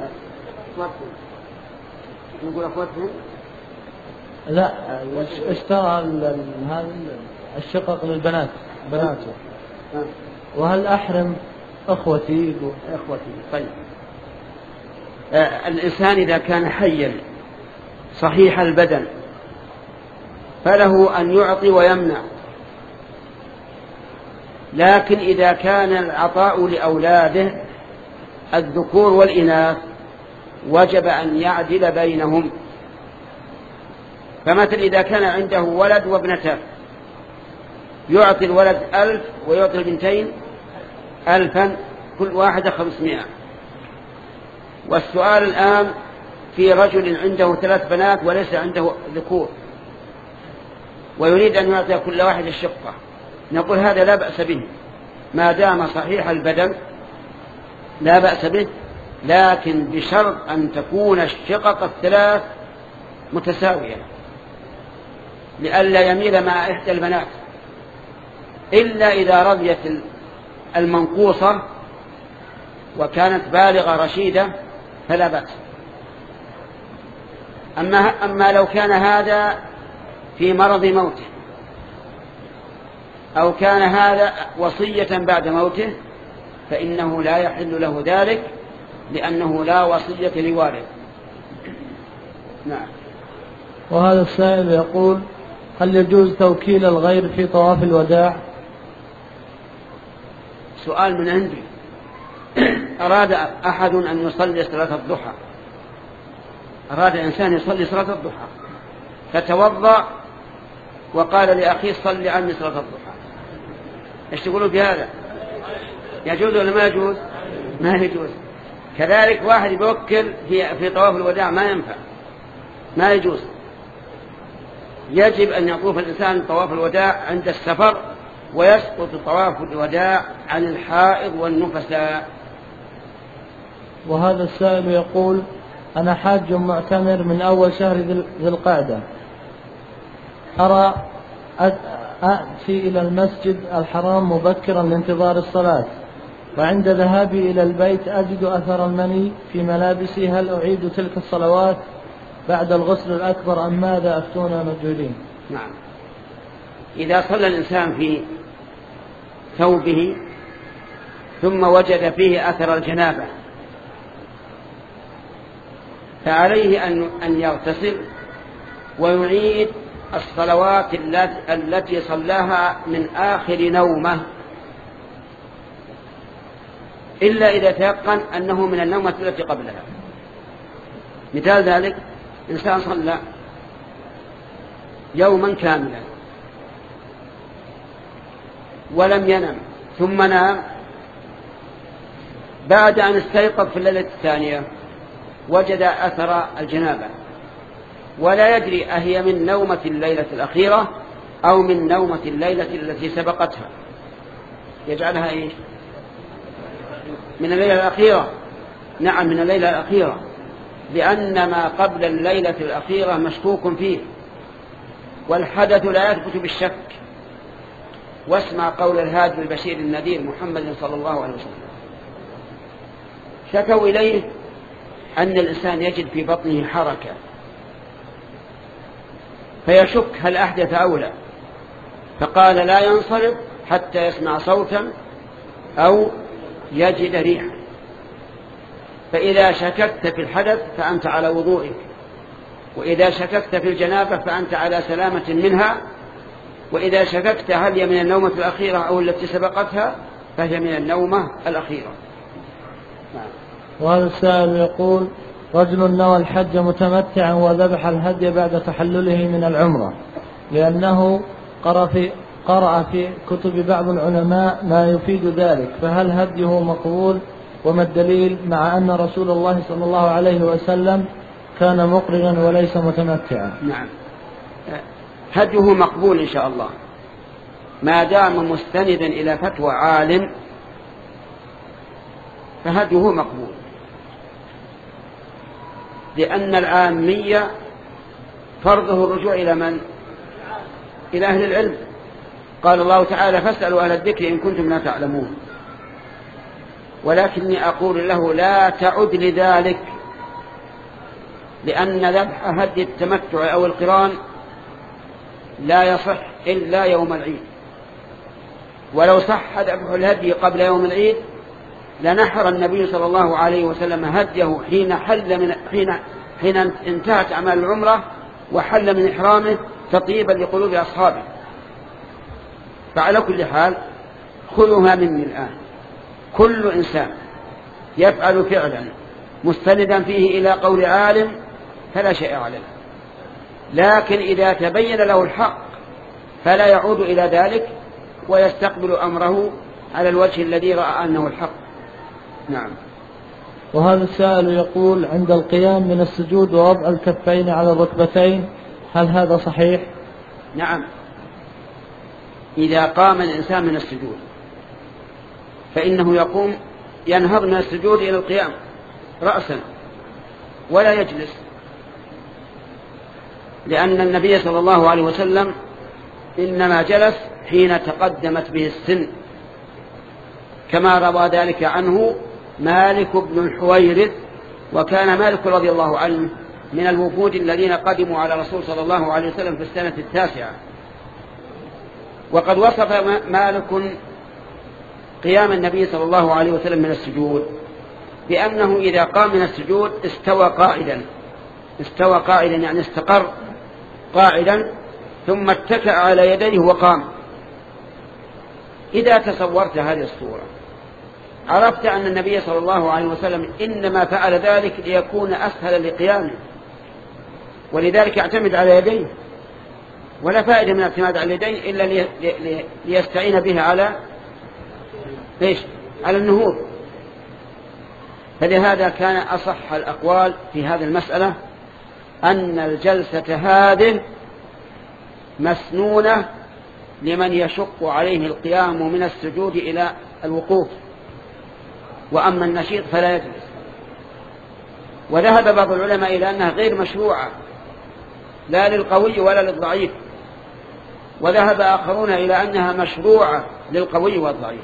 [SPEAKER 1] يقول أخواتهم
[SPEAKER 2] لا، اشترى هذا الشقق للبنات بناته، وهل أحرم أخوتي؟
[SPEAKER 1] أخوتي. طيب. آه الإنسان إذا كان حيا صحيح البدن فله أن يعطي ويمنع، لكن إذا كان العطاء لأولاده الذكور والإناث وجب أن يعدل بينهم. فمثل إذا كان عنده ولد وابنتان يعطي الولد ألف ويعطي البنتين ألفا، كل واحدة خمسمائة. والسؤال الآن في رجل عنده ثلاث بنات وليس عنده ذكور ويريد أن يعطي كل واحد الشقة، نقول هذا لا بأس به ما دام صحيح البدن، لا بأس به، لكن بشرط أن تكون الشقق الثلاث متساوية لئلا يميل مع إحدى البنات، إلا إذا رضيت المنقوصة وكانت بالغة رشيدة فلا بأس. أما, أما لو كان هذا في مرض موته أو كان هذا وصية بعد موته فإنه لا يحل له ذلك لأنه لا وصية لوارث. نعم.
[SPEAKER 2] وهذا السائل يقول: هل يجوز توكيل الغير في طواف الوداع؟
[SPEAKER 1] سؤال من عندي. أراد أحد أن يصلي صلاة الضحى، أراد إنسان يصلي صلاة الضحى فتوضأ وقال لأخيه صلي عني صلاة الضحى، إيش تقولوا في هذا؟ يجوز ولا ما يجوز؟ ما يجوز. كذلك واحد يوكل في في طواف الوداع ما ينفع، ما يجوز. يجب أن يطوف الإنسان طواف الوداع عند السفر ويسقط طواف الوداع عن الحائض والنفساء.
[SPEAKER 2] وهذا السائل يقول: أنا حاج معتمر من أول شهر ذي القعدة، أرى أأتي إلى المسجد الحرام مبكرا لانتظار الصلاة، وعند ذهابي إلى البيت أجد أثر المني في ملابسي، هل أعيد تلك الصلوات بعد الغسل الأكبر أم ماذا؟ أفتونا مجهولين.
[SPEAKER 1] نعم. إذا صلى الإنسان في ثوبه ثم وجد فيه أثر الجنابة فعليه أن يغتسل ويعيد الصلوات التي صلاها من آخر نومه، إلا إذا تيقن أنه من النومة التي قبلها. مثال ذلك: إنسان صلى يوما كاملا ولم ينم ثم نام، بعد أن استيقظ في الليلة الثانية وجد أثر الجنابة ولا يدري أهي من نومة الليلة الأخيرة أو من نومة الليلة التي سبقتها، يجعلها إيش؟ من الليلة الأخيرة. نعم، من الليلة الأخيرة، لأن ما قبل الليلة الأخيرة مشكوك فيه، والحدث لا يثبت بالشك. واسمع قول الهادي البشير النذير محمد صلى الله عليه وسلم: شكوا إليه أن الإنسان يجد في بطنه حركة فيشك هل أحدث أو لا، فقال: لا ينصرف حتى يسمع صوتا أو يجد ريحا. فإذا شككت في الحدث فأنت على وضوئك، وإذا شككت في الجنابة فأنت على سلامة منها، وإذا شككت هل هي من النومة الأخيرة أو التي سبقتها فهي من النومة الأخيرة.
[SPEAKER 2] وهذا السائل يقول: رجل نوى الحج متمتعا وذبح الهدي بعد تحلله من العمرة لأنه قرأ في, قرأ في كتب بعض العلماء ما يفيد ذلك، فهل هديه مقبول؟ وما الدليل مع أن رسول الله صلى الله عليه وسلم كان مقرنا وليس متمتعا؟
[SPEAKER 1] نعم، هديه مقبول إن شاء الله ما دام مستندا إلى فتوى عالم، فهديه مقبول، لأن العامية فرضه الرجوع إلى من؟ إلى أهل العلم. قال الله تعالى: فاسألوا أهل الذكر إن كنتم لا تعلمون. ولكني أقول له: لا تعد لذلك، لأن ذبح هدي التمتع أو القران لا يصح إلا يوم العيد، ولو صح ذبح الهدي قبل يوم العيد لنحر النبي صلى الله عليه وسلم هديه حين حل من حين حين انتهت أعمال العمرة وحل من إحرامه تطيبا لقلوب أصحابه. فعلى كل حال خذوها مني الآن، كل إنسان يفعل فعلا مستندا فيه إلى قول عالم فلا شيء عليه، لكن إذا تبين له الحق فلا يعود إلى ذلك ويستقبل أمره على الوجه الذي رأى أنه الحق. نعم.
[SPEAKER 2] وهذا السائل يقول عند القيام من السجود ووضع الكفين على الركبتين هل هذا صحيح؟
[SPEAKER 1] نعم، إذا قام الإنسان من السجود فإنه يقوم ينهض من السجود إلى القيام رأسا ولا يجلس، لأن النبي صلى الله عليه وسلم إنما جلس حين تقدمت به السن، كما روى ذلك عنه مالك بن الحويرث. وكان مالك رضي الله عنه من الوفود الذين قدموا على رسول صلى الله عليه وسلم في السنة التاسعة. وقد وصف مالك قيام النبي صلى الله عليه وسلم من السجود بأنه إذا قام من السجود استوى قائدا، استوى قائدا يعني استقر قائدا، ثم اتكأ على يديه وقام. إذا تصورت هذه الصورة عرفت أن النبي صلى الله عليه وسلم إنما فعل ذلك ليكون أسهل لقيامه، ولذلك اعتمد على يديه، ولا فائدة من الاعتماد على اليدين إلا ليستعين بها على إيش؟ على النهوض. فلهذا كان أصح الأقوال في هذه المسألة أن الجلسة هذه مسنونة لمن يشق عليه القيام من السجود إلى الوقوف، وأما النشيط فلا يجلس. وذهب بعض العلماء إلى أنها غير مشروعة لا للقوي ولا للضعيف، وذهب آخرون إلى أنها مشروعة للقوي والضعيف.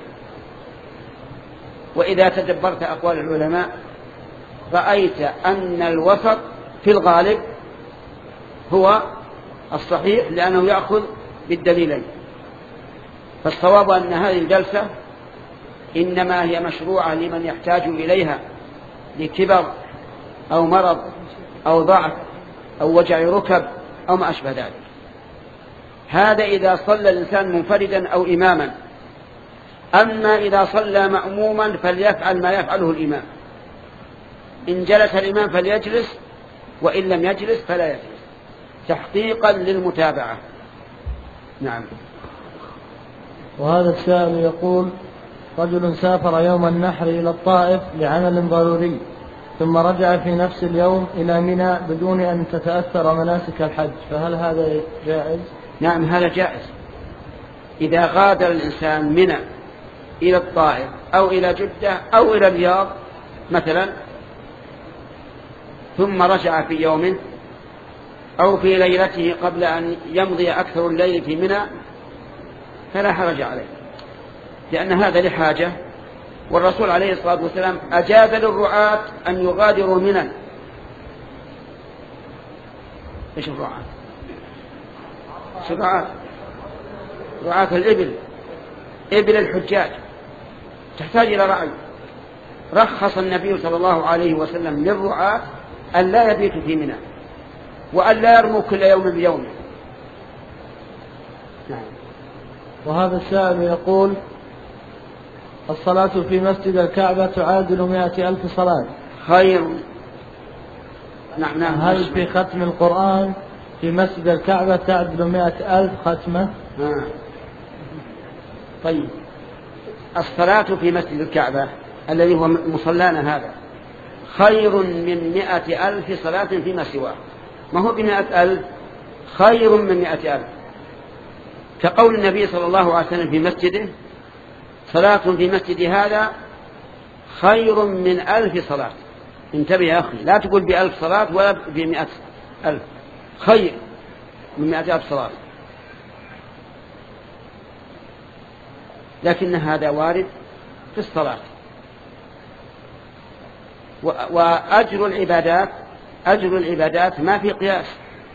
[SPEAKER 1] وإذا تدبرت أقوال العلماء رأيت أن الوسط في الغالب هو الصحيح، لأنه يأخذ بالدليلين. فالصواب أن هذه الجلسة إنما هي مشروعة لمن يحتاج إليها لكبر أو مرض أو ضعف أو وجع ركب أو ما أشبه ذلك. هذا إذا صلى الإنسان منفردا أو إماما. أما إذا صلى مأموما فليفعل ما يفعله الإمام، إن جلس الإمام فليجلس، وإن لم يجلس فلا يجلس، تحقيقا للمتابعة. نعم.
[SPEAKER 2] وهذا السائل يقول رجل سافر يوم النحر إلى الطائف لعمل ضروري، ثم رجع في نفس اليوم إلى منى بدون أن تتأثر مناسك الحج، فهل هذا جائز؟
[SPEAKER 1] نعم، هذا جائز. إذا غادر الإنسان منى إلى الطائف أو إلى جدة أو إلى الرياض مثلا، ثم رجع في يومه أو في ليلته قبل أن يمضي أكثر الليل في منى، فلا حرج عليه، لأن هذا لحاجة. والرسول عليه الصلاة والسلام أجاز للرعاة أن يغادروا منى. إيش الرعاة؟ رعاة رعاة الإبل، إبل الحجاج تحتاج إلى رعي. رخص النبي صلى الله عليه وسلم للرعاة أن لا يبيتوا في منى وأن لا يرموا كل يوم بيوم.
[SPEAKER 2] نعم. وهذا السائل يقول الصلاة في مسجد الكعبة تعادل مائة ألف صلاة
[SPEAKER 1] خير. نعم نعم.
[SPEAKER 2] هل في ختم القرآن في مسجد الكعبة تعادل مائة ألف ختمة؟
[SPEAKER 1] آه. طيب، الصلاة في مسجد الكعبة الذي هو مصلانا هذا خير من مائة ألف صلاة فيما سواه. ما هو بمائة ألف، خير من مائة ألف، كقول النبي صلى الله عليه وسلم في مسجده صلاة في مسجد هذا خير من ألف صلاة. انتبه يا أخي، لا تقول بألف صلاة ولا بمائة ألف، خير من مائة ألف صلاة. لكن هذا وارد في الصلاة. وأجر العبادات أجر العبادات ما في قياس.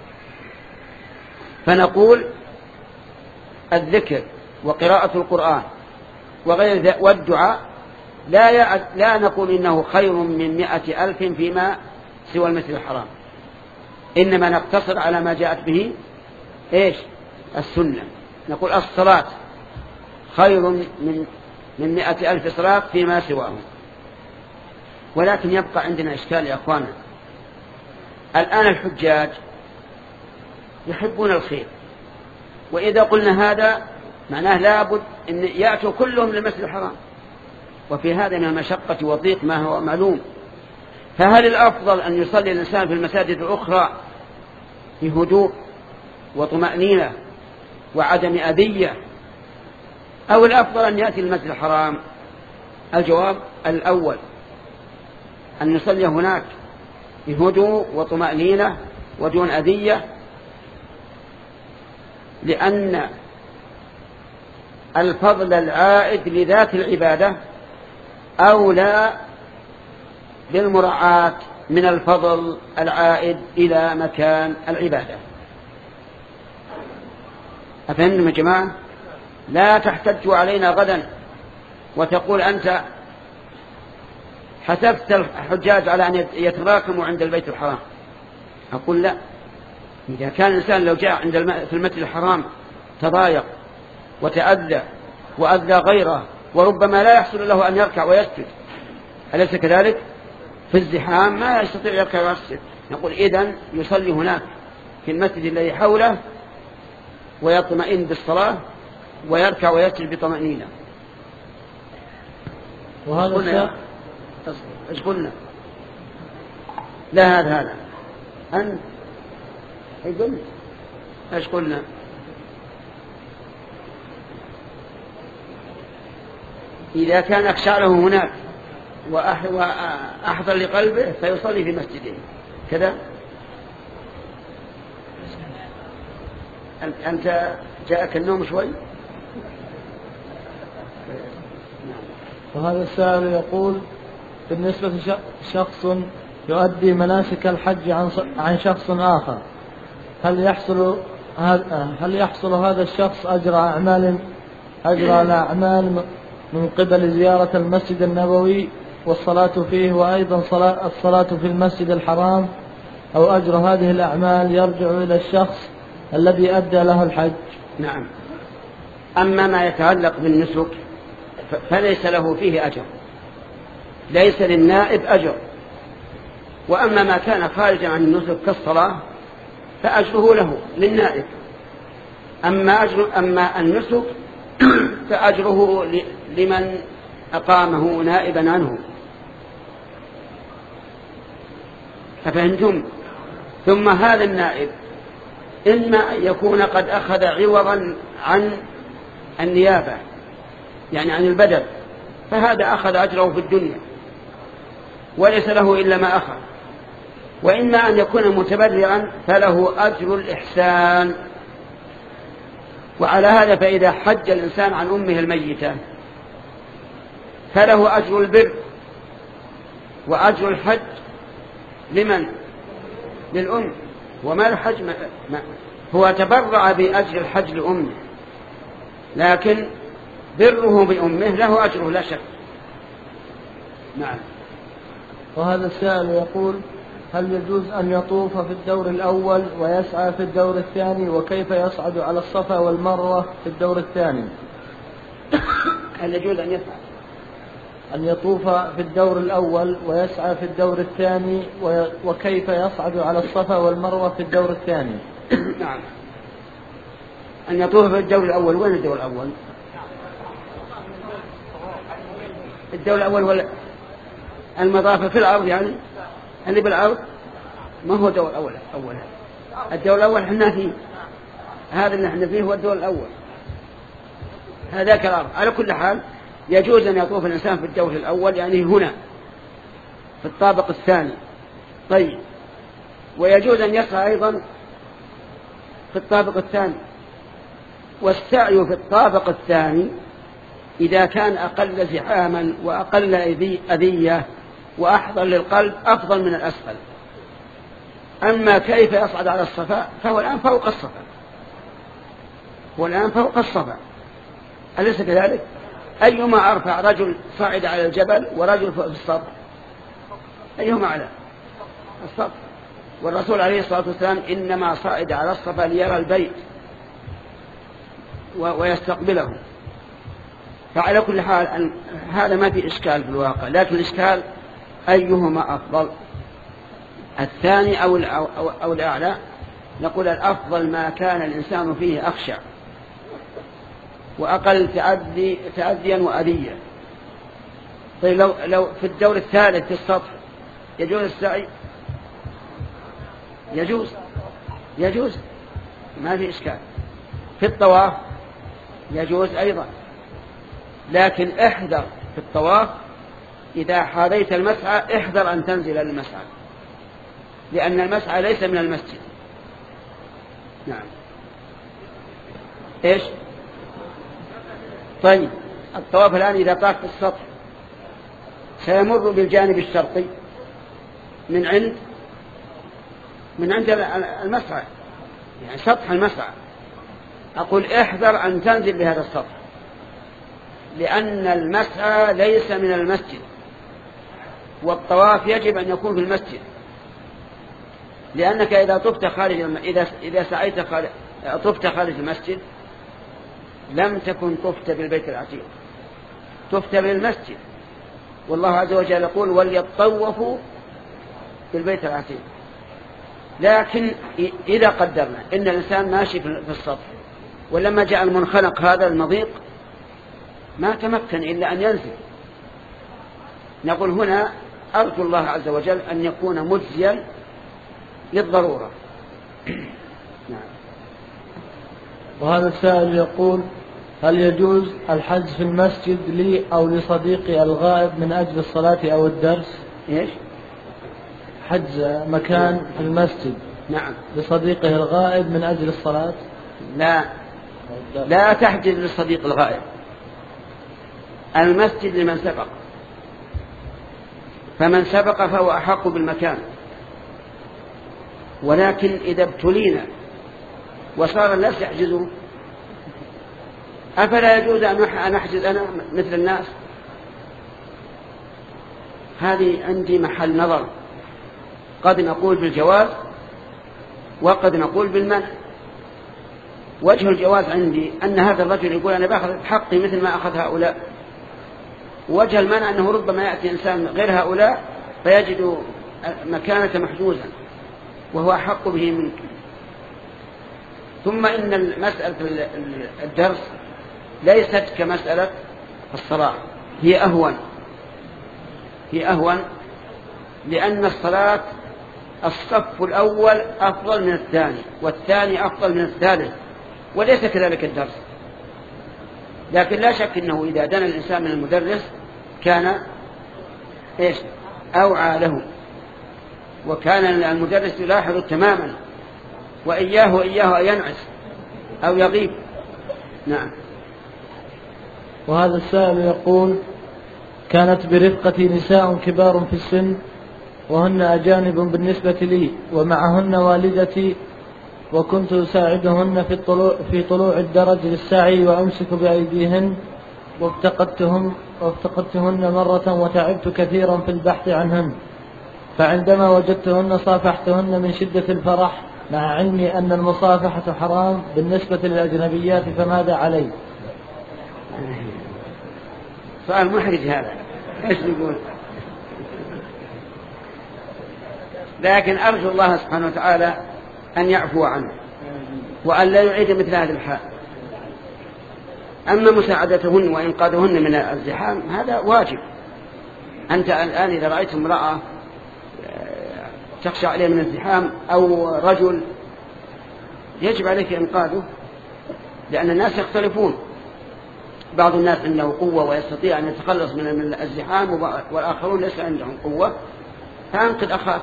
[SPEAKER 1] فنقول الذكر وقراءة القرآن وغير ذلك والدعاء لا لا نقول إنه خير من مائة ألف فيما سوى المسجد الحرام، إنما نقتصر على ما جاءت به إيش السنة. نقول الصلاة خير من من مائة ألف صلاة فيما سواه. ولكن يبقى عندنا إشكال يا أخوانا. الآن الحجاج يحبون الخير، وإذا قلنا هذا معناه لابد أن يأتوا كلهم للمسجد الحرام، وفي هذا من المشقة والضيق ما هو معلوم. فهل الأفضل أن يصلي الإنسان في المساجد الأخرى بهدوء وطمأنينة وعدم أذية، أو الأفضل أن يأتي المسجد الحرام؟ الجواب الأول، أن يصلي هناك بهدوء وطمأنينة ودون أذية، لأن الفضل العائد لذات العبادة أولى بالمراعاة من الفضل العائد إلى مكان العبادة. أفهمتم يا جماعة؟ لا تحتج علينا غدا وتقول أنت حسبت الحجاج على أن يتراكموا عند البيت الحرام. أقول لا، إذا كان الإنسان لو جاء عند الم... في المسجد الحرام تضايق وتأذى وأذى غيره وربما لا يحصل له أن يركع ويسجد، أليس كذلك؟ في الزحام ما يستطيع يركع ويسجد، نقول إذن يصلي هناك في المسجد الذي حوله ويطمئن بالصلاة ويركع ويسجد بطمأنينة.
[SPEAKER 2] وهذا قلنا
[SPEAKER 1] ايش قلنا؟ لا هذا هذا أنت أيضا ايش قلنا؟ إذا كان أخشع له هناك وأحضر لقلبه فيصلي في مسجده كذا. أنت جاءك النوم شوي.
[SPEAKER 2] وهذا السائل يقول بالنسبة لشخص يؤدي مناسك الحج عن شخص آخر، هل يحصل هل يحصل هذا الشخص أجر أعمال أجر الأعمال من قبل زيارة المسجد النبوي والصلاة فيه وأيضا الصلاة في المسجد الحرام، أو أجر هذه الأعمال يرجع إلى الشخص الذي أدى له الحج؟
[SPEAKER 1] نعم. أما ما يتعلق بالنسك فليس له فيه أجر، ليس للنائب أجر. وأما ما كان خارجا عن النسك كالصلاة فأجره له للنائب. أما, أجر أما النسك فأجره لمن أقامه نائبا عنه. أفهمتم؟ ثم هذا النائب إما أن يكون قد أخذ عوضا عن النيابة، يعني عن البدل، فهذا أخذ أجره في الدنيا وليس له إلا ما أخذ، وإما أن يكون متبرعا فله أجر الإحسان. وعلى هذا فإذا حج الإنسان عن أمه الميتة فله أجر البر وأجر الحج لمن؟ للأم. وما الحج ما هو تبرع بأجر الحج لأمه، لكن بره بأمه له أجره لا شك. نعم.
[SPEAKER 2] وهذا السائل يقول هل يجوز أن يطوف في الدور الأول ويسعى في الدور الثاني، وكيف يصعد على الصفا والمروة في الدور الثاني؟
[SPEAKER 1] هل يجوز أن يسعى
[SPEAKER 2] أن يطوف في الدور الأول ويسعى في الدور الثاني، وكيف يصعد على الصفا والمروة في الدور الثاني؟
[SPEAKER 1] نعم. أن يطوف في الدور الأول. وين الدور الأول؟ الدور الأول ولا المضافة في الأرض، يعني اللي بالأرض ما هو دور أول أول الدور الأول احنا فيه، هذا اللي احنا فيه هو الدور الأول، هذاك الأرض. على كل حال يجوز أن يطوف الإنسان في الدور الأول، يعني هنا في الطابق الثاني. طيب، ويجوز أن يسعى أيضا في الطابق الثاني. والسعي في الطابق الثاني إذا كان أقل زحاما وأقل أذية وأحضر للقلب أفضل من الأسفل. أما كيف يصعد على الصفا فهو الآن فوق الصفا، هو الآن فوق الصفا، أليس كذلك؟ أيهما أرفع، رجل صعد على الجبل ورجل فوق الصف؟ أيهما أعلى؟ الصف. والرسول عليه الصلاة والسلام إنما صعد على الصفا ليرى البيت ويستقبله. فعلى كل حال هذا ما في إشكال في الواقع، لكن الإشكال أيهما أفضل، الثاني أو أو الأعلى؟ نقول الأفضل ما كان الإنسان فيه أخشع وأقل تعدي تعديا وأذية. طيب لو, لو في الدور الثالث في السطح يجوز السعي؟ يجوز يجوز ما في إشكال. في الطواف يجوز أيضا، لكن احذر في الطواف إذا حاذيت المسعى احذر أن تنزل المسعى، لأن المسعى ليس من المسجد. نعم. إيش؟ طيب الطواف الآن إذا طاف في السطح سيمر بالجانب الشرقي من عند من عند المسعى، يعني سطح المسعى. أقول احذر أن تنزل بهذا السطح، لأن المسعى ليس من المسجد، والطواف يجب أن يكون في المسجد، لأنك إذا طفت خارج إذا إذا سعيت خارج طفت خارج المسجد لم تكن طفت بالبيت العتيق، طفت بالمسجد. والله عز وجل يقول وليطوفوا بالبيت العتيق. لكن إذا قدرنا إن الإنسان ماشي في السطح ولما جاء المنخنق هذا المضيق ما تمكن إلا أن ينزل، نقول هنا أرجو الله عز وجل أن يكون مجزيا للضرورة. نعم.
[SPEAKER 2] وهذا السائل يقول هل يجوز الحجز في المسجد لي أو لصديقي الغائب من أجل الصلاة أو الدرس؟
[SPEAKER 1] إيش؟
[SPEAKER 2] حجز مكان في المسجد
[SPEAKER 1] نعم
[SPEAKER 2] لصديقه الغائب من أجل الصلاة؟
[SPEAKER 1] لا لا تحجز للصديق الغائب، المسجد لمن سبق، فمن سبق فهو أحق بالمكان. ولكن إذا ابتلينا وصار الناس يحجزون أفلا يجوز أن أحجز أنا مثل الناس؟ هذه عندي محل نظر، قد نقول بالجواز وقد نقول بالمنع. وجه الجواز عندي أن هذا الرجل يقول أنا بأخذ حقي مثل ما أخذ هؤلاء، وجه المنع أنه ربما يأتي إنسان غير هؤلاء فيجد مكانة محجوزا وهو أحق به منك. ثم إن مسألة الدرس ليست كمسألة الصلاة، هي أهون هي أهون لأن الصلاة الصف الأول أفضل من الثاني والثاني أفضل من الثالث، وليس كذلك الدرس. لكن لا شك أنه إذا دنا الإنسان من المدرس كان إيش أوعى له، وكان المدرس يلاحظ تماما وإياه وإياه أن ينعس أو يغيب. نعم.
[SPEAKER 2] وهذا السائل يقول كانت برفقتي نساء كبار في السن وهن أجانب بالنسبة لي ومعهن والدتي، وكنت أساعدهن في الطلوع في طلوع الدرج للسعي وأمسك بأيديهن، وافتقدتهن وافتقدتهن مرة وتعبت كثيرا في البحث عنهن، فعندما وجدتهن صافحتهن من شدة الفرح مع علمي أن المصافحة حرام بالنسبة للأجنبيات، فماذا علي؟
[SPEAKER 1] سؤال محرج هذا، ايش نقول؟ لكن أرجو الله سبحانه وتعالى أن يعفو عنه وأن لا يعيد مثل هذا الحال. أما مساعدتهن وإنقاذهن من الزحام هذا واجب. أنت الآن إذا رأيت امرأة تخشى عليه من الزحام أو رجل يجب عليك إنقاذه، لأن الناس يختلفون، بعض الناس عنده قوة ويستطيع أن يتخلص من الزحام والآخرون ليس عندهم قوة، فأنقذ أخاك.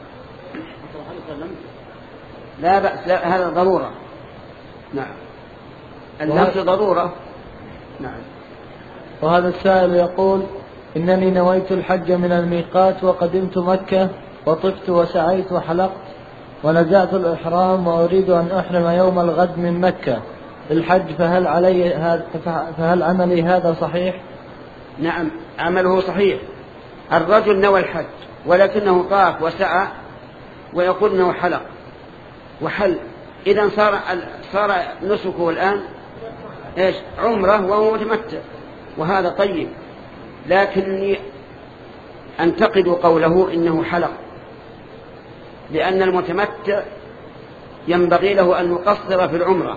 [SPEAKER 1] لا بأس، لا هذا ضرورة. نعم اللمس ضرورة. نعم.
[SPEAKER 2] وهذا السائل يقول إنني نويت الحج من الميقات وقدمت مكة وطفت وسعيت وحلقت ونزعت الإحرام وأريد أن أحرم يوم الغد من مكة الحج، فهل علي هذا فهل عملي هذا صحيح؟
[SPEAKER 1] نعم عمله صحيح. الرجل نوى الحج ولكنه طاف وسعى ويقول انه حلق وحل، اذا صار صار نسكه الآن ايش؟ عمره وهو متمتع، وهذا طيب. لكني أنتقد قوله إنه حلق، لأن المتمتع ينبغي له أن يقصر في العمرة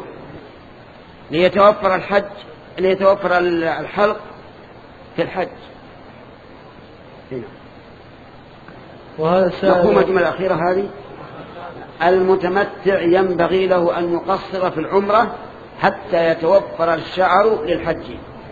[SPEAKER 1] ليتوفر الحج ليتوفر الحلق في الحج. هنا.
[SPEAKER 2] وهذا
[SPEAKER 1] مفهوم الجملة الأخيرة هذه؟ المتمتع ينبغي له أن يقصر في العمرة حتى يتوفر الشعر للحج.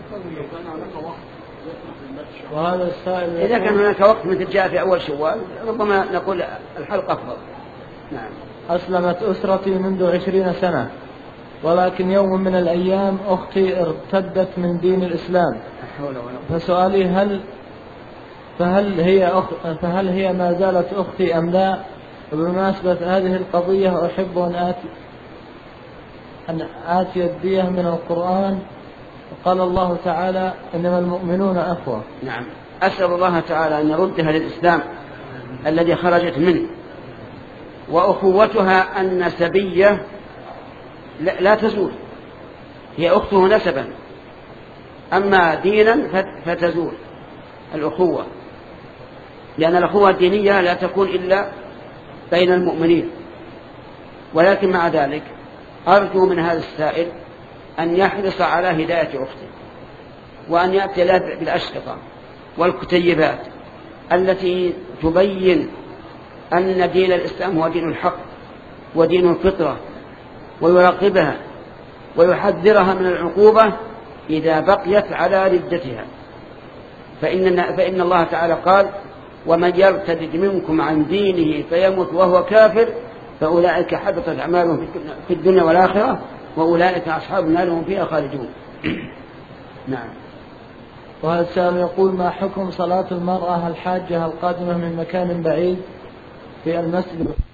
[SPEAKER 2] وهذا السائل
[SPEAKER 1] إذا كان هناك وقت مثل جاء في أول شوال ربما نقول الحلق أفضل. نعم.
[SPEAKER 2] أسلمت أسرتي منذ عشرين سنة، ولكن يوم من الأيام أختي ارتدت من دين الإسلام، فسؤالي هل فهل هي أخ... فهل هي ما زالت أختي أم لا؟ وبمناسبة هذه القضية أحب أن آتي أن آتي الدية من القرآن. قال الله تعالى: إنما المؤمنون أخوة.
[SPEAKER 1] نعم. أسأل الله تعالى أن يردها للإسلام الذي خرجت منه. وأخوتها النسبية لا تزول، هي أخته نسبا، أما دينا فتزول الأخوة، لأن الأخوة الدينية لا تكون إلا بين المؤمنين. ولكن مع ذلك أرجو من هذا السائل أن يحرص على هداية أخته، وأن يأتي له بالأشرطة والكتيبات التي تبين أن دين الإسلام هو دين الحق ودين الفطرة، ويراقبها ويحذرها من العقوبة إذا بقيت على ردتها. فإن, فإن الله تعالى قال: ومن يرتد منكم عن دينه فيمت وهو كافر فأولئك حبطت أعمالهم في الدنيا والآخرة وأولئك أصحاب النار هم فيها خالدون. نعم.
[SPEAKER 2] وهذا السائل يقول: ما حكم صلاة المرأة الحاجة القادمة من مكان بعيد في المسجد